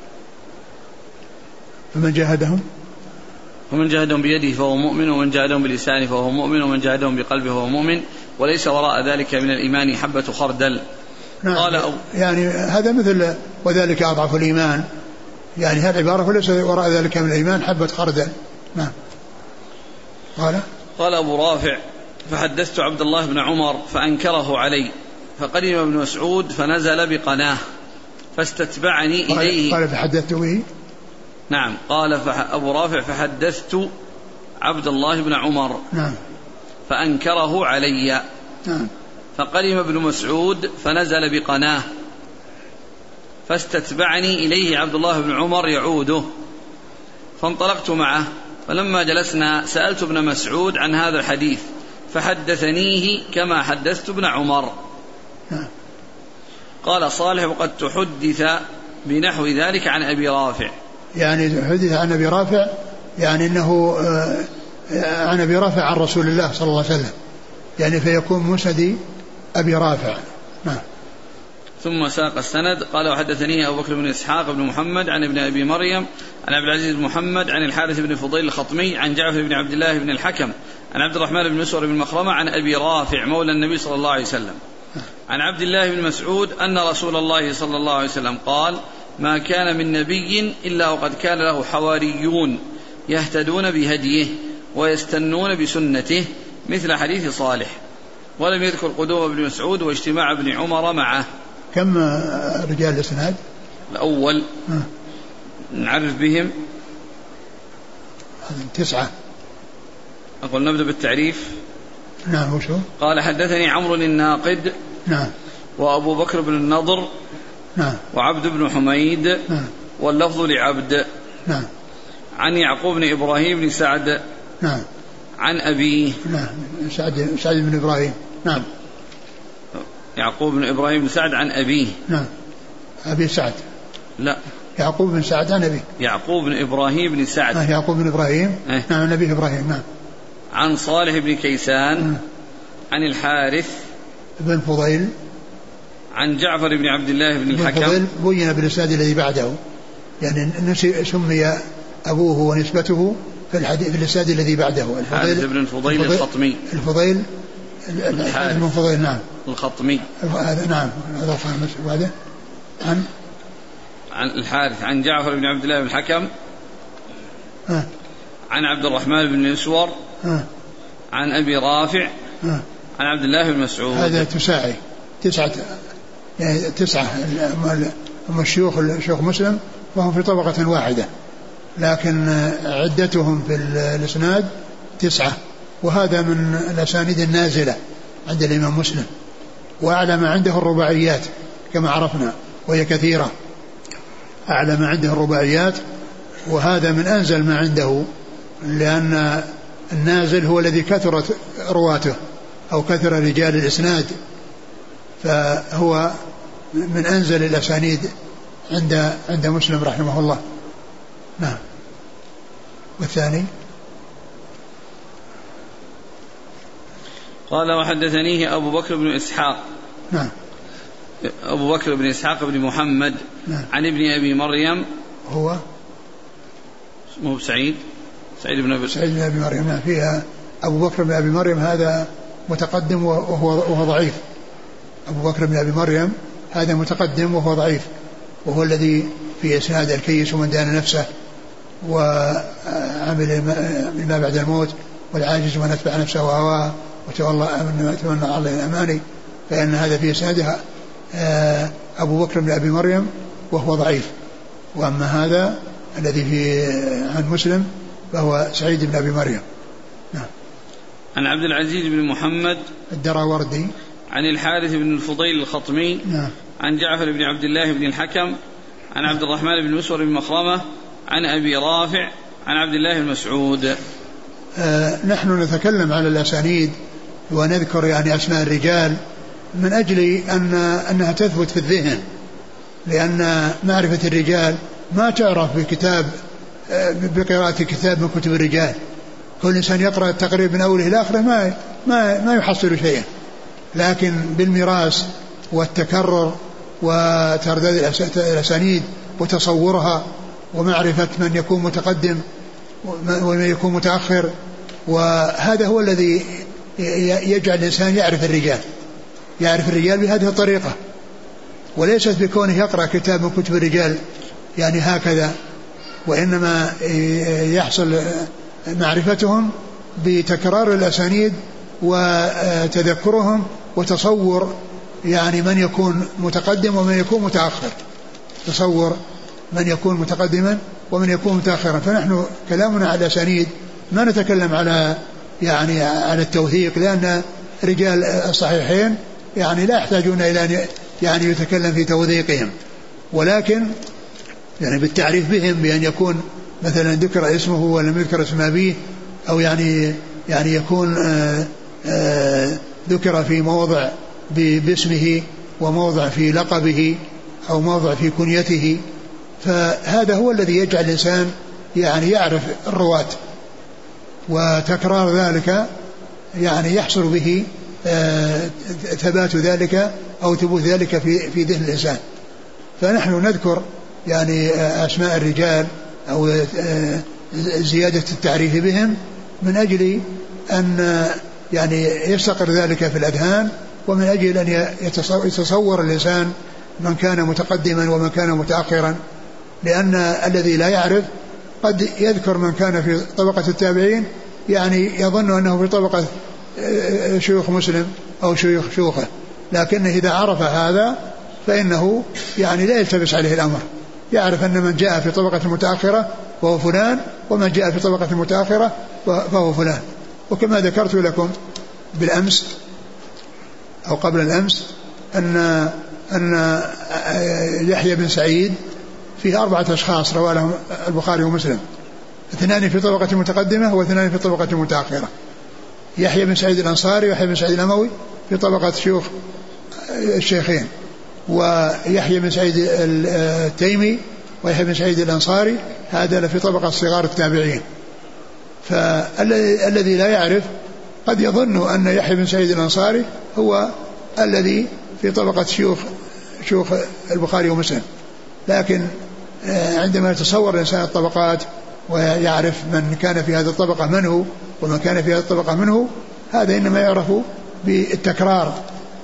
فمن جاهدهم ومن جاهدهم بيده فهو مؤمن، ومن جاهدهم بلسانه فهو مؤمن، ومن جاهدهم بقلبه فهو مؤمن، وليس وراء ذلك من الإيمان حبة خردل. نعم. قال أو يعني هذا مثل وذلك أضعف الإيمان، يعني هذه العبارة وليس وراء ذلك من الإيمان حبة خردل. نعم. قال قال أبو رافع فحدثت عبد الله بن عمر فأنكره علي، فقدم ابن مسعود فنزل بقناه فاستتبعني قال إليه. قال فحدثت به. نعم. قال أبو رافع فحدثت عبد الله بن عمر. نعم. فأنكره علي. نعم. فقدم ابن مسعود فنزل بقناه فاستتبعني إليه عبد الله بن عمر يعوده، فانطلقت معه، فلما جلسنا سألت ابن مسعود عن هذا الحديث فحدثنيه كما حدثت ابن عمر. نعم. قال صالح وقد تحدث بنحو ذلك عن أبي رافع، يعني حدث عن أبي رافع يعني أنه عن أبي رافع عن رسول الله صلى الله عليه وسلم، يعني فيكون مسند أبي رافع. نعم. ثم ساق السند قال وحدثني أبو بكر بن إسحاق بن محمد عن ابن أبي مريم عن عبد العزيز بن محمد عن الحارث بن فضيل الخطمي عن جعفر بن عبد الله بن الحكم عن عبد الرحمن بن مسور بن مخرمة عن أبي رافع مولى النبي صلى الله عليه وسلم عن عبد الله بن مسعود أن رسول الله صلى الله عليه وسلم قال ما كان من نبي إلا وقد كان له حواريون يهتدون بهديه ويستنون بسنته مثل حديث صالح، ولم يذكر قدوم ابن مسعود واجتماع ابن عمر معه. كم رجال الإسناد؟ الأول م. نعرف بهم تسعة. أقول نبدأ بالتعريف. نعم. وشو؟ قال حدثني عمرو الناقد. نعم. وأبو بكر بن النضر. نعم. وعبد بن حميد. نعم. واللفظ لعبد. نعم. عن يعقوب بن إبراهيم بن سعد. نعم. عن أبيه. نعم. سعد سعد بن إبراهيم. نعم. يعقوب بن إبراهيم بن سعد عن أبيه. نعم. أبي سعد. لا، يعقوب بن سعد عن أبي يعقوب بن إبراهيم بن سعد. آه يعقوب بن إبراهيم. أه. نعم نبي إبراهيم. نعم. عن صالح بن كيسان. أه. عن الحارث بن فضيل. عن جعفر بن عبد الله بن الحكم. بن فضيل بين بالإسناد الذي بعده، يعني سمي أبوه ونسبته في الحديث في الإسناد الذي بعده. الحارث بن الفضيل الخطمي. الفضيل بن فضيل. نعم الخطمي. هذا نعم هذا خامس بعده. عن عن الحارث عن جعفر بن عبد الله بن الحكم. أه. عن عبد الرحمن بن الأسور. أه. عن أبي رافع. أه. عن عبد الله بن مسعود. هذا تساعي تسعة، يعني تسعة هم الشيوخ الشيوخ مسلم وهم في طبقة واحدة، لكن عدتهم في الإسناد تسعة، وهذا من الأسانيد النازلة عند الإمام مسلم. وأعلى ما عنده الرباعيات كما عرفنا وهي كثيرة، أعلى ما عنده الرباعيات، وهذا من أنزل ما عنده، لأن النازل هو الذي كثرت رواته أو كثر رجال الإسناد، فهو من أنزل الأسانيد عند عند مسلم رحمه الله. نعم. والثاني قال وحدثنيه أبو بكر بن إسحاق. نعم. أبو بكر بن إسحاق بن محمد. نعم. عن ابن أبي مريم. هو اسمه سعيد سعيد بن أبي سعيد بن أبي مريم. نعم. فيها أبو بكر بن أبي مريم هذا متقدم وهو, وهو ضعيف. أبو بكر بن أبي مريم هذا متقدم وهو ضعيف، وهو الذي في إسناد الكيس ومن دان نفسه وعمل ما بعد الموت والعاجز من أتبع نفسه وهواه وتولى تمنى على الأماني، فإن هذا في إسنادها أبو بكر بن أبي مريم وهو ضعيف. وأما هذا الذي في عن مسلم فهو سعيد بن أبي مريم. نعم. عن عبد العزيز بن محمد الدراوردي. عن الحارث بن الفضيل الخطمي. نعم. عن جعفر بن عبد الله بن الحكم. عن عبد الرحمن بن مسور بن مخرمة. عن أبي رافع. عن عبد الله بن مسعود. آه نحن نتكلم على الأسانيد ونذكر يعني أسماء الرجال من أجل أن أنها تثبت في الذهن، لأن معرفة الرجال ما تعرف بكتاب بقراءة كتاب من كتب الرجال. كل إنسان يقرأ التقريب من أوله إلى آخره ما ما ما يحصل شيئا، لكن بالميراث والتكرر وترداد الأسانيد وتصورها ومعرفة من يكون متقدم ومن يكون متأخر، وهذا هو الذي يجعل الإنسان يعرف الرجال يعرف الرجال بهذه الطريقة، وليست بكونه يقرأ كتاب من كتب الرجال يعني هكذا، وإنما يحصل معرفتهم بتكرار الأسانيد وتذكرهم وتصور يعني من يكون متقدم ومن يكون متأخر، تصور من يكون متقدما ومن يكون متأخرا. فنحن كلامنا على الأسانيد ما نتكلم على يعني على التوثيق، لأن رجال الصحيحين يعني لا يحتاجون إلى أن يعني يتكلم في توثيقهم، ولكن يعني بالتعريف بهم بأن يكون مثلا ذكر اسمه ولم يذكر اسم أبيه، أو يعني يعني يكون آآ آآ ذكر في موضع باسمه وموضع في لقبه أو موضع في كنيته، فهذا هو الذي يجعل الإنسان يعني يعرف الرواة، وتكرار ذلك يعني يحصل به ثبات ذلك أو ثبوت ذلك في في ذهن الإنسان. فنحن نذكر يعني أسماء الرجال أو زيادة التعريف بهم من أجل أن يعني يستقر ذلك في الأذهان، ومن أجل أن يتصور الإنسان من كان متقدما ومن كان متأخرا، لأن الذي لا يعرف قد يذكر من كان في طبقة التابعين يعني يظن أنه في طبقة شيوخ مسلم أو شيوخ شيوخه، لكنه إذا عرف هذا فإنه يعني لا يلتبس عليه الأمر، يعرف أن من جاء في طبقة متأخرة فهو فلان، ومن جاء في طبقة متأخرة فهو فلان. وكما ذكرت لكم بالأمس أو قبل الأمس أن أن يحيى بن سعيد فيه أربعة أشخاص رواه لهم البخاري ومسلم، اثنان في طبقة متقدمة واثنان في طبقة متأخرة. يحيى بن سعيد الأنصاري ويحيى بن سعيد الأموي في طبقة شيوخ الشيخين، ويحيى بن سعيد التيمي ويحيى بن سعيد الأنصاري هذا لفي طبقة صغار التابعين. فالذي لا يعرف قد يظن أن يحيى بن سعيد الأنصاري هو الذي في طبقة شيوخ شيوخ البخاري ومسلم، لكن عندما يتصور الإنسان الطبقات ويعرف من كان في هذه الطبقة من هو ومن كان في هذه الطبقة من هو، هذا إنما يعرف بالتكرار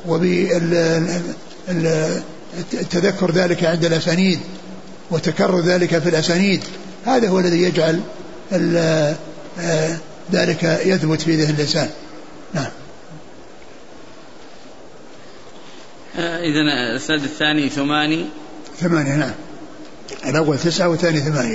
وبالتذكر ذلك عند الأسانيد وتكرر ذلك في الأسانيد، هذا هو الذي يجعل ذلك يثبت في ذهن الإنسان. نعم. إذن السند الثاني ثماني ثمانية. نعم، الأول تسعة والثاني ثمانية.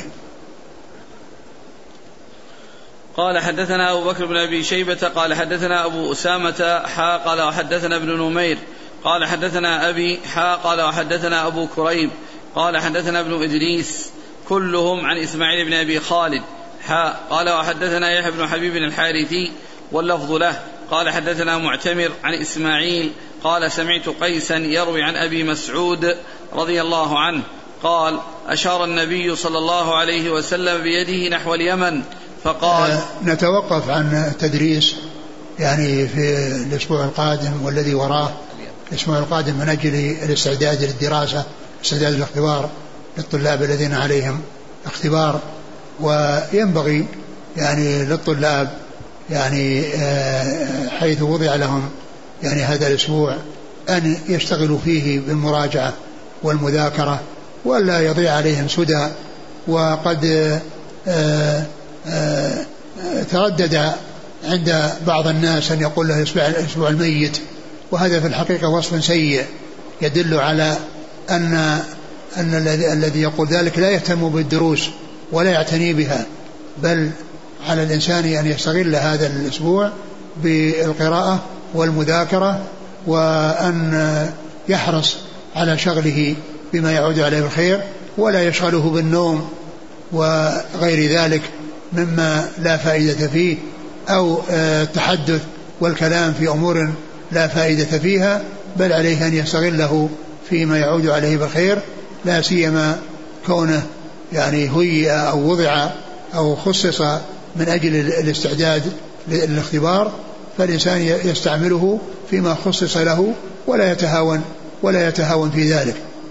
قال حدثنا أبو بكر بن أبي شيبة قال حدثنا أبو أسامة حا قال وحدثنا ابن نمير قال حدثنا أبي حا قال وحدثنا أبو كريب قال حدثنا ابن إدريس كلهم عن إسماعيل بن أبي خالد حا قال وحدثنا يحيى بن حبيب الحارثي واللفظ له قال حدثنا معتمر عن إسماعيل قال سمعت قيسا يروي عن أبي مسعود رضي الله عنه قال أشار النبي صلى الله عليه وسلم بيده نحو اليمن فقال آه نتوقف عن التدريس يعني في الأسبوع القادم والذي وراه. الأسبوع القادم من أجل الاستعداد للدراسة، استعداد الاختبار للطلاب الذين عليهم اختبار، وينبغي يعني للطلاب يعني آه حيث وضع لهم يعني هذا الأسبوع أن يشتغلوا فيه بالمراجعة والمذاكرة ولا يضيع عليهم سدى. وقد آه آه تردد عند بعض الناس أن يقول له الأسبوع الميت، وهذا في الحقيقة وصف سيء يدل على أن أن الذي يقول ذلك لا يهتم بالدروس ولا يعتني بها، بل على الإنسان أن يستغل هذا الأسبوع بالقراءة والمذاكرة، وأن يحرص على شغله بما يعود عليه الخير ولا يشغله بالنوم وغير ذلك مما لا فائدة فيه، أو التحدث والكلام في أمور لا فائدة فيها، بل عليه أن يستغله فيما يعود عليه بالخير، لا سيما كونه يعني هيئ أو وضع أو خصص من أجل الاستعداد للاختبار، فالإنسان يستعمله فيما خصص له ولا يتهاون ولا يتهاون في ذلك.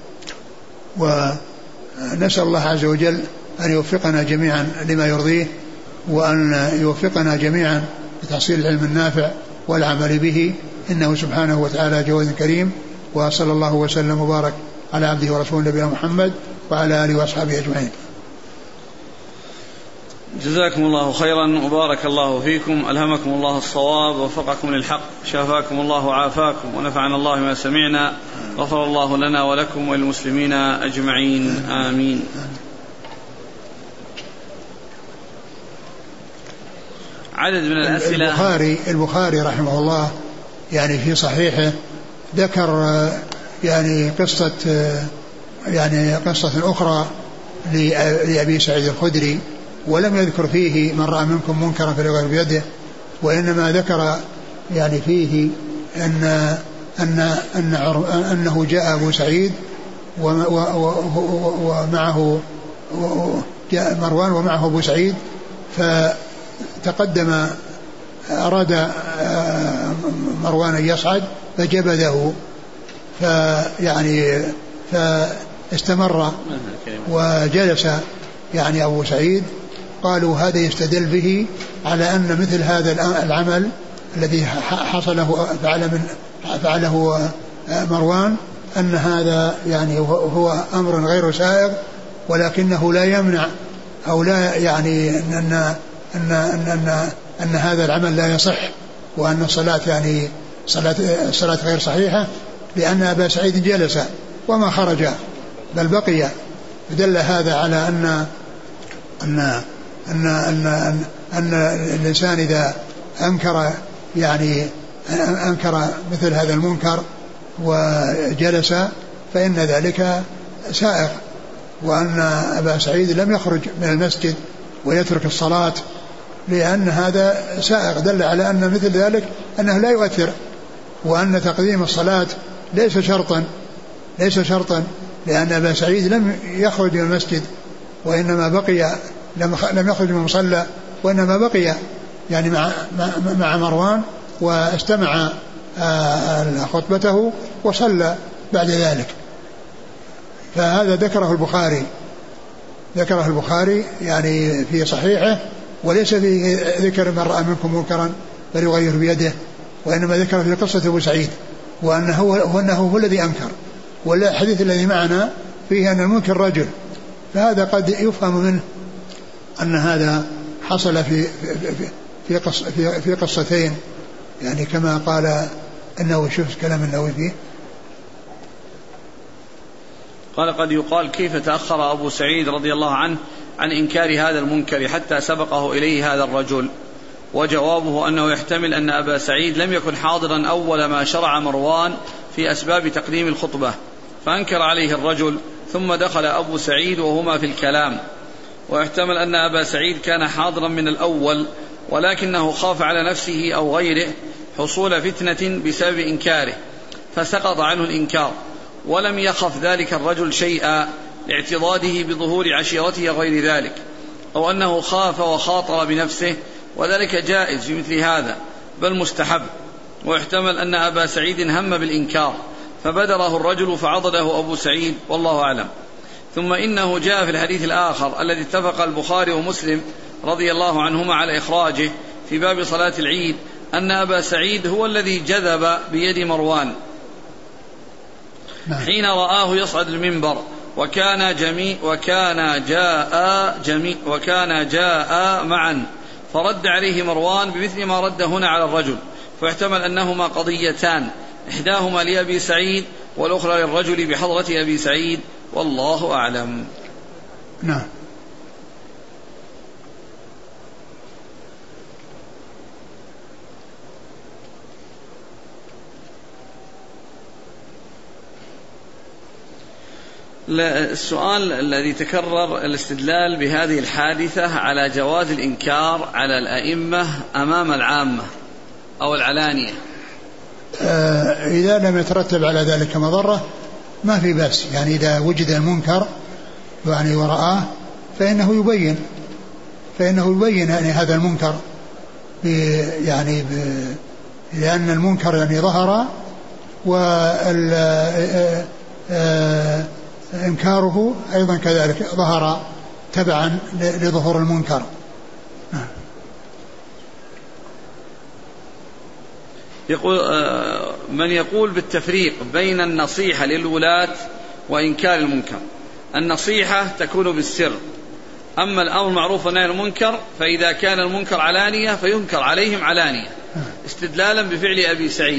ونسأل الله عز وجل أن يوفقنا جميعا لما يرضيه، وأن يوفقنا جميعا لتحصيل العلم النافع والعمل به، إنه سبحانه وتعالى جواد كريم. وصلى الله وسلم وبارك على عبده ورسوله نبينا محمد وعلى آله وأصحابه أجمعين. جزاكم الله خيرا وبارك الله فيكم، ألهمكم الله الصواب ووفقكم للحق، شافاكم الله وعافاكم، ونفعنا الله ما سمعنا، غفر الله لنا ولكم وللمسلمين أجمعين، آمين. عدد من الأسئلة. البخاري البخاري رحمه الله يعني في صحيحه ذكر يعني قصة يعني قصة أخرى لأبي سعيد الخدري، ولم يذكر فيه من رأى منكم منكرا فليغيره بيده، وإنما ذكر يعني فيه أن أن أن أنه جاء أبو سعيد ومعه جاء مروان ومعه أبو سعيد، فتقدم أراد مروان أن يصعد فجبذه، فيعني فاستمر وجلس يعني أبو سعيد. قالوا هذا يستدل به على أن مثل هذا العمل الذي حصله فعل من فعله مروان أن هذا يعني هو أمر غير سائغ، ولكنه لا يمنع أو لا يعني أن أن أن أن, أن, أن هذا العمل لا يصح، وأن الصلاة يعني صلاة الصلاة غير صحيحة، لأن أبا سعيد جلس وما خرج بل بقي. فدل هذا على أن أن أن أن, أن, أن الإنسان إذا أنكر يعني أنكر مثل هذا المنكر وجلس فإن ذلك سائغ، وأن أبا سعيد لم يخرج من المسجد ويترك الصلاة لأن هذا سائغ، دل على أن مثل ذلك أنه لا يؤثر، وأن تقديم الصلاة ليس شرطا ليس شرطا، لأن أبا سعيد لم يخرج من المسجد وإنما بقي، لم يخرج من المصلى وإنما بقي يعني مع, مع مروان واستمع خطبته وصلى بعد ذلك. فهذا ذكره البخاري ذكره البخاري يعني في صحيحه، وليس في ذكر من رأى منكم منكرا فليغير بيده، وإنما ذكر في قصة أبو سعيد وأنه هو, أنه هو الذي أنكر. والحديث الذي معنا فيه أن المنكر رجل، فهذا قد يفهم منه أن هذا حصل في في في, قص في, في قصتين، يعني كما قال النووي. شوف كلام النووي فيه، قال: قد يقال كيف تأخر أبو سعيد رضي الله عنه عن إنكار هذا المنكر حتى سبقه إليه هذا الرجل؟ وجوابه أنه يحتمل أن أبا سعيد لم يكن حاضرا أول ما شرع مروان في أسباب تقديم الخطبة فأنكر عليه الرجل، ثم دخل أبو سعيد وهما في الكلام. ويحتمل أن أبا سعيد كان حاضرا من الأول ولكنه خاف على نفسه أو غيره حصول فتنة بسبب إنكاره فسقط عنه الإنكار، ولم يخف ذلك الرجل شيئا لاعتضاده بظهور عشيرته غير ذلك، أو أنه خاف وخاطر بنفسه، وذلك جائز في مثل هذا بل مستحب. ويحتمل أن أبا سعيد هم بالإنكار فبدره الرجل فعضده أبو سعيد، والله أعلم. ثم إنه جاء في الحديث الآخر الذي اتفق البخاري ومسلم رضي الله عنهما على إخراجه في باب صلاة العيد أن أبا سعيد هو الذي جذب بيد مروان حين رآه يصعد المنبر، وكان جميع وكان جاء جميع وكان جاء معا، فرد عليه مروان بمثل ما رد هنا على الرجل. فاحتمل أنهما قضيتان، إحداهما لأبي سعيد والأخرى للرجل بحضرة أبي سعيد، والله أعلم. نعم. السؤال الذي تكرر الاستدلال بهذه الحادثة على جواز الإنكار على الأئمة أمام العامة أو العلانية. آه إذا لم يترتب على ذلك مضرة ما في بأس، يعني إذا وجد المنكر يعني ورآه فإنه يبين فإنه يبين يعني هذا المنكر يعني لأن المنكر يعني ظهر، وال إنكاره أيضا كذلك ظهر تبعا لظهور المنكر. يقول من يقول بالتفريق بين النصيحة للولاة وإنكار المنكر. النصيحة تكون بالسر، أما الأمر معروف والنهي عن المنكر فإذا كان المنكر علانية فينكر عليهم علانية، استدلالا بفعل أبي سعيد.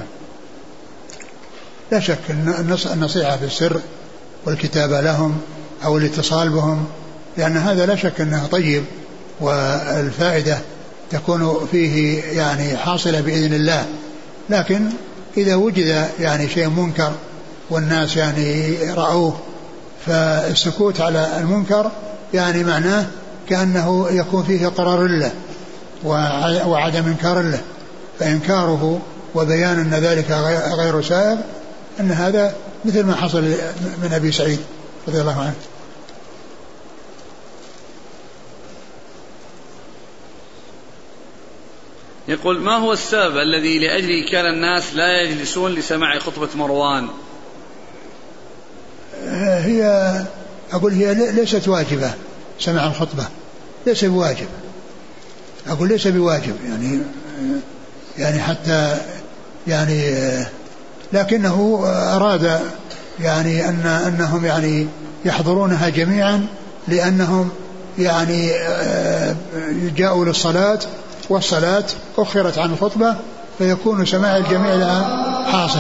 لا شك النصيحة بالسر والكتابة لهم أو الاتصال بهم، لأن هذا لا شك أنه طيب والفائدة تكون فيه يعني حاصلة بإذن الله. لكن إذا وجد يعني شيء منكر والناس يعني رأوه، فالسكوت على المنكر يعني معناه كأنه يكون فيه قرار له وعدم إنكار له، فإنكاره وبيان أن ذلك غير سائغ أن هذا مثل ما حصل من أبي سعيد رضي الله عنه. يقول: ما هو السبب الذي لأجله كان الناس لا يجلسون لسماع خطبة مروان؟ هي أقول هي ليست واجبة، سماع الخطبة ليس بواجب، أقول ليس بواجب يعني يعني حتى يعني لكنه أراد يعني أن أنهم يعني يحضرونها جميعا، لأنهم يعني جاءوا للصلاة والصلاة أخرت عن الخطبة، فيكون سماع الجميع لها حاصل.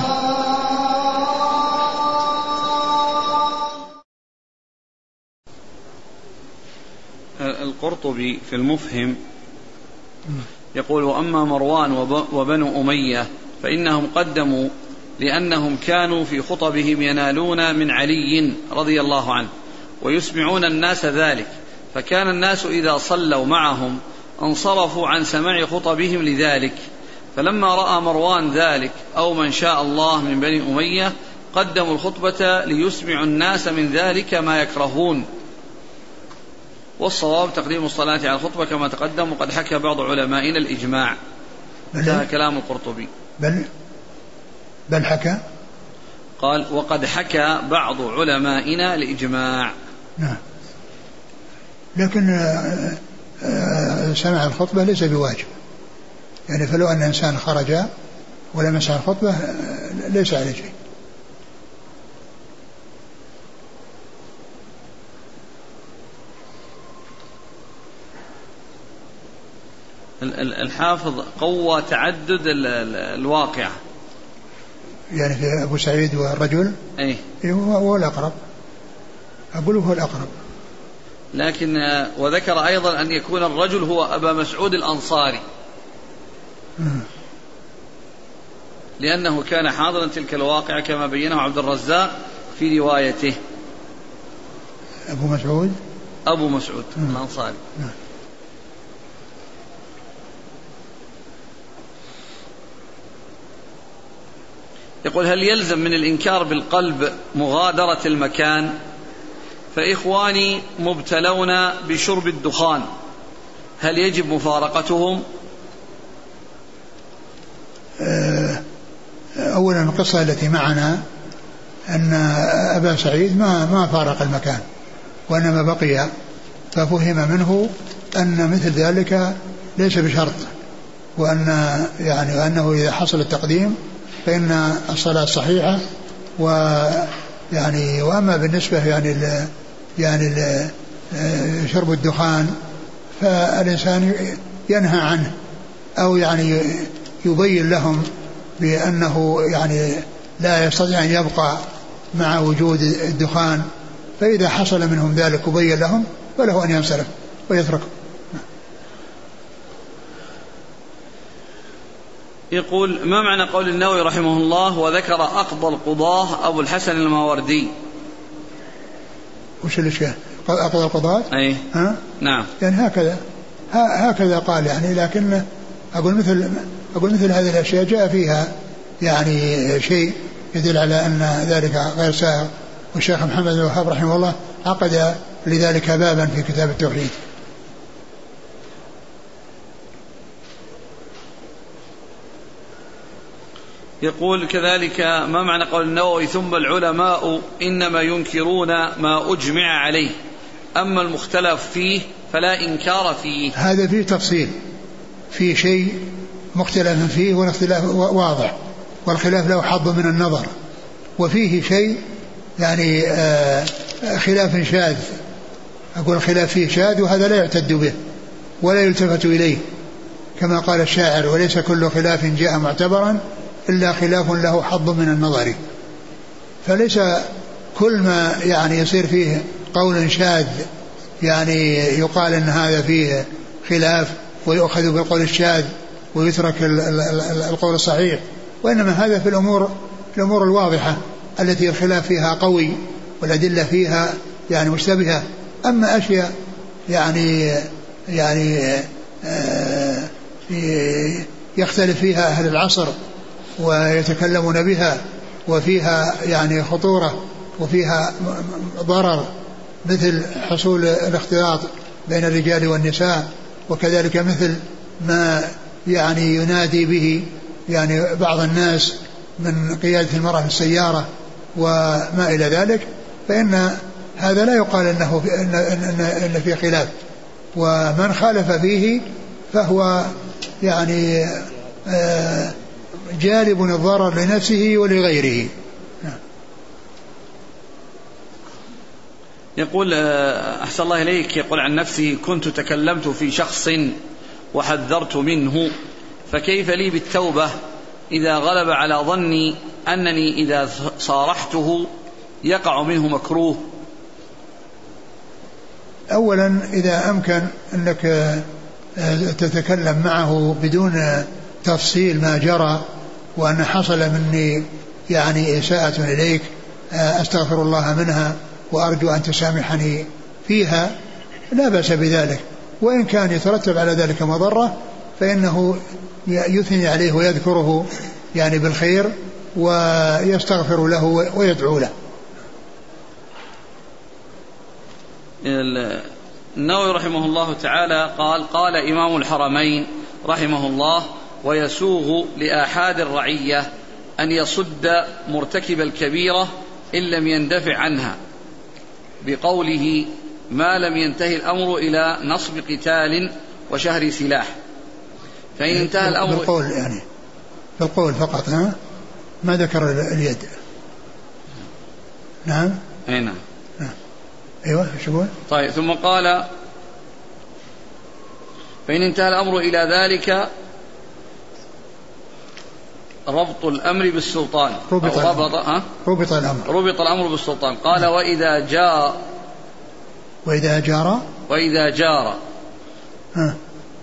القرطبي في المفهم يقول: وأما مروان وبنو أمية فإنهم قدموا لأنهم كانوا في خطبهم ينالون من علي رضي الله عنه ويسمعون الناس ذلك، فكان الناس إذا صلوا معهم انصرفوا عن سماع خطبهم لذلك. فلما رأى مروان ذلك أو من شاء الله من بني أمية قدموا الخطبة ليسمعوا الناس من ذلك ما يكرهون، والصواب تقديم الصلاة على الخطبة كما تقدم، وقد حكى بعض علمائنا الإجماع. انتهى كلام القرطبي. بل بل حكى قال وقد حكى بعض علمائنا الإجماع. نعم. لكن سماع الخطبة ليس بواجب، يعني فلو أن إنسان خرج ولم يسمع الخطبة ليس عليه شيء. الحافظ قوى تعدد الواقع، يعني في أبو سعيد والرجل أي هو الأقرب، أقول هو الأقرب. لكن وذكر أيضا أن يكون الرجل هو أبا مسعود الأنصاري، لأنه كان حاضرا تلك الواقعة كما بينه عبد الرزاق في روايته. أبو مسعود أبو مسعود الأنصاري. يقول هل يلزم من الإنكار بالقلب مغادرة المكان؟ فإخواني مبتلون بشرب الدخان، هل يجب مفارقتهم؟ أولا القصة التي معنا أن أبا سعيد ما ما فارق المكان وإنما بقي، ففهم منه أن مثل ذلك ليس بشرط، وأن يعني أنه إذا حصل التقديم فإن الصلاة صحيحة. ويعني وأما بالنسبة يعني ل يعني ل شرب الدخان فالإنسان ينهى عنه أو يعني يبين لهم بأنه يعني لا يستطيع أن يبقى مع وجود الدخان، فإذا حصل منهم ذلك وبين لهم فله أن ينصرف ويتركه. يقول ما معنى قول النووي رحمه الله وذكر أقضى القضاة أبو الحسن الماوردي؟ وش الاشكال؟ أقضى القضاة؟ أي ها؟ نعم، يعني هكذا هكذا قال يعني، لكن أقول مثل أقول مثل هذه الأشياء جاء فيها يعني شيء يدل على أن ذلك غير سائغ، والشيخ محمد بن وهاب رحمه الله عقد لذلك بابا في كتاب التوحيد. يقول كذلك ما معنى قول النووي ثم العلماء إنما ينكرون ما أجمع عليه، أما المختلف فيه فلا إنكار فيه؟ هذا فيه تفصيل، في شيء مختلف فيه والاختلاف واضح والخلاف له حظ من النظر، وفيه شيء يعني آه خلاف شاذ، أقول الخلاف فيه شاذ وهذا لا يعتد به ولا يلتفت إليه، كما قال الشاعر وليس كل خلاف جاء معتبرا إلا خلاف له حظ من النظر. فليس كل ما يعني يصير فيه قول شاذ يعني يقال أن هذا فيه خلاف ويؤخذ بالقول الشاذ ويترك القول الصحيح، وإنما هذا في الأمور الأمور الواضحة التي الخلاف فيها قوي والأدلة فيها يعني مشتبهة. أما أشياء يعني يعني آه يختلف فيها أهل العصر ويتكلمون بها وفيها يعني خطورة وفيها ضرر، مثل حصول الاختلاط بين الرجال والنساء، وكذلك مثل ما يعني ينادي به يعني بعض الناس من قيادة المرأة في السيارة وما إلى ذلك، فإن هذا لا يقال إنه في إن إن إن في خلاف، ومن خالف فيه فهو يعني آه جالب الضرر لنفسه ولغيره. يقول أحسن الله إليك، يقول عن نفسه كنت تكلمت في شخص وحذرت منه، فكيف لي بالتوبة إذا غلب على ظني أنني إذا صارحته يقع منه مكروه؟ أولا إذا أمكن أنك تتكلم معه بدون تفصيل ما جرى وأن حصل مني يعني إساءة إليك أستغفر الله منها وأرجو أن تسامحني فيها، لا بأس بذلك. وإن كان يترتب على ذلك مضرة فإنه يثني عليه ويذكره يعني بالخير ويستغفر له ويدعو له. النووي رحمه الله تعالى قال: قال إمام الحرمين رحمه الله: ويسوغ لآحاد الرعية أن يصد مرتكب الكبيرة إن لم يندفع عنها، بقوله: ما لم ينتهي الأمر إلى نصب قتال وشهر سلاح. فإن انتهى الأمر بالقول، يعني بالقول فقط، ها؟ ما ذكر اليد. نعم. أي نعم. أيوة، شو يقول؟ طيب، ثم قال: فإن انتهى الأمر إلى ذلك ربط الأمر بالسلطان. ربط, ربط, ها؟ ربط الأمر ربط الأمر بالسلطان. قال: نعم. وإذا جاء وإذا جار وإذا جار ها.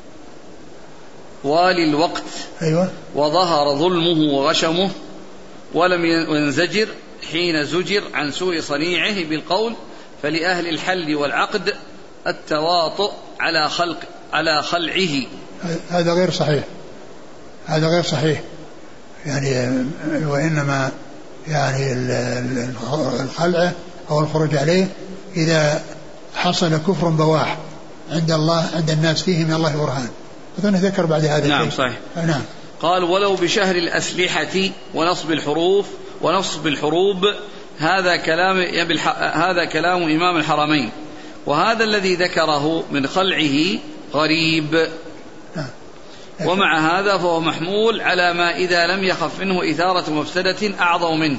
والي الوقت، أيوة، وظهر ظلمه وغشمه ولم ينزجر حين زجر عن سوء صنيعه بالقول، فلأهل الحل والعقد التواطؤ على خلق على خلعه. هذا غير صحيح، هذا غير صحيح. يعني وإنما يعني الخلع أو الخروج عليه إذا حصل كفر بواح عند الله، عند الناس فيه من الله برهان. أظن ذكر بعد هذا. نعم صحيح. نعم. قال: ولو بشهر الأسلحة ونصب الحروف ونصب الحروب. هذا كلام هذا كلام إمام الحرمين، وهذا الذي ذكره من خلعه غريب. نعم. ومع هذا فهو محمول على ما إذا لم يخف منه إثارة مفسدة أعظم منه،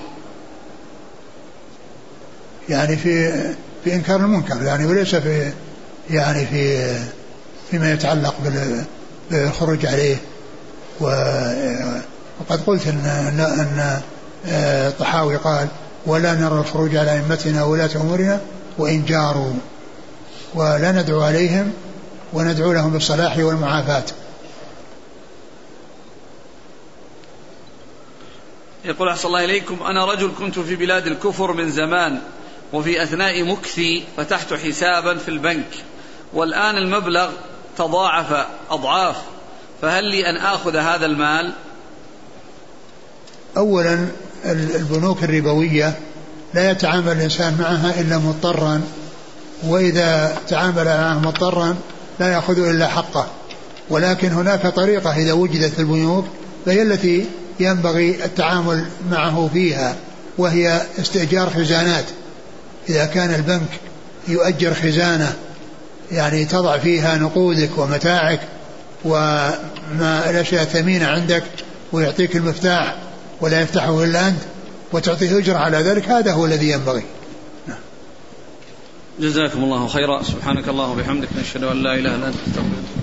يعني في في إنكار المنكر، يعني وليس في يعني في فيما يتعلق بالخروج عليه. وقد قلت أن أن الطحاوي قال: ولا نرى الخروج على أئمتنا وولاة أمورنا وإن جاروا، ولا ندعو عليهم وندعو لهم بالصلاح والمعافاة. يقول: أحسن الله إليكم، أنا رجل كنت في بلاد الكفر من زمان، وفي أثناء مكثي فتحت حسابا في البنك، والآن المبلغ تضاعف أضعاف، فهل لي أن آخذ هذا المال؟ أولا البنوك الربوية لا يتعامل الإنسان معها إلا مضطرا، وإذا تعامل معها مضطرا لا يأخذ إلا حقه. ولكن هناك طريقة إذا وجدت البنوك فهي التي ينبغي التعامل معه فيها، وهي استئجار خزانات. إذا كان البنك يؤجر خزانة يعني تضع فيها نقودك ومتاعك وما الأشياء الثمينة عندك، ويعطيك المفتاح ولا يفتحه إلا أنت وتعطيه أجر على ذلك، هذا هو الذي ينبغي. جزاكم الله خيرا. سبحانك اللهم وبحمدك، نشهد أن لا إله إلا أنت، نستغفرك.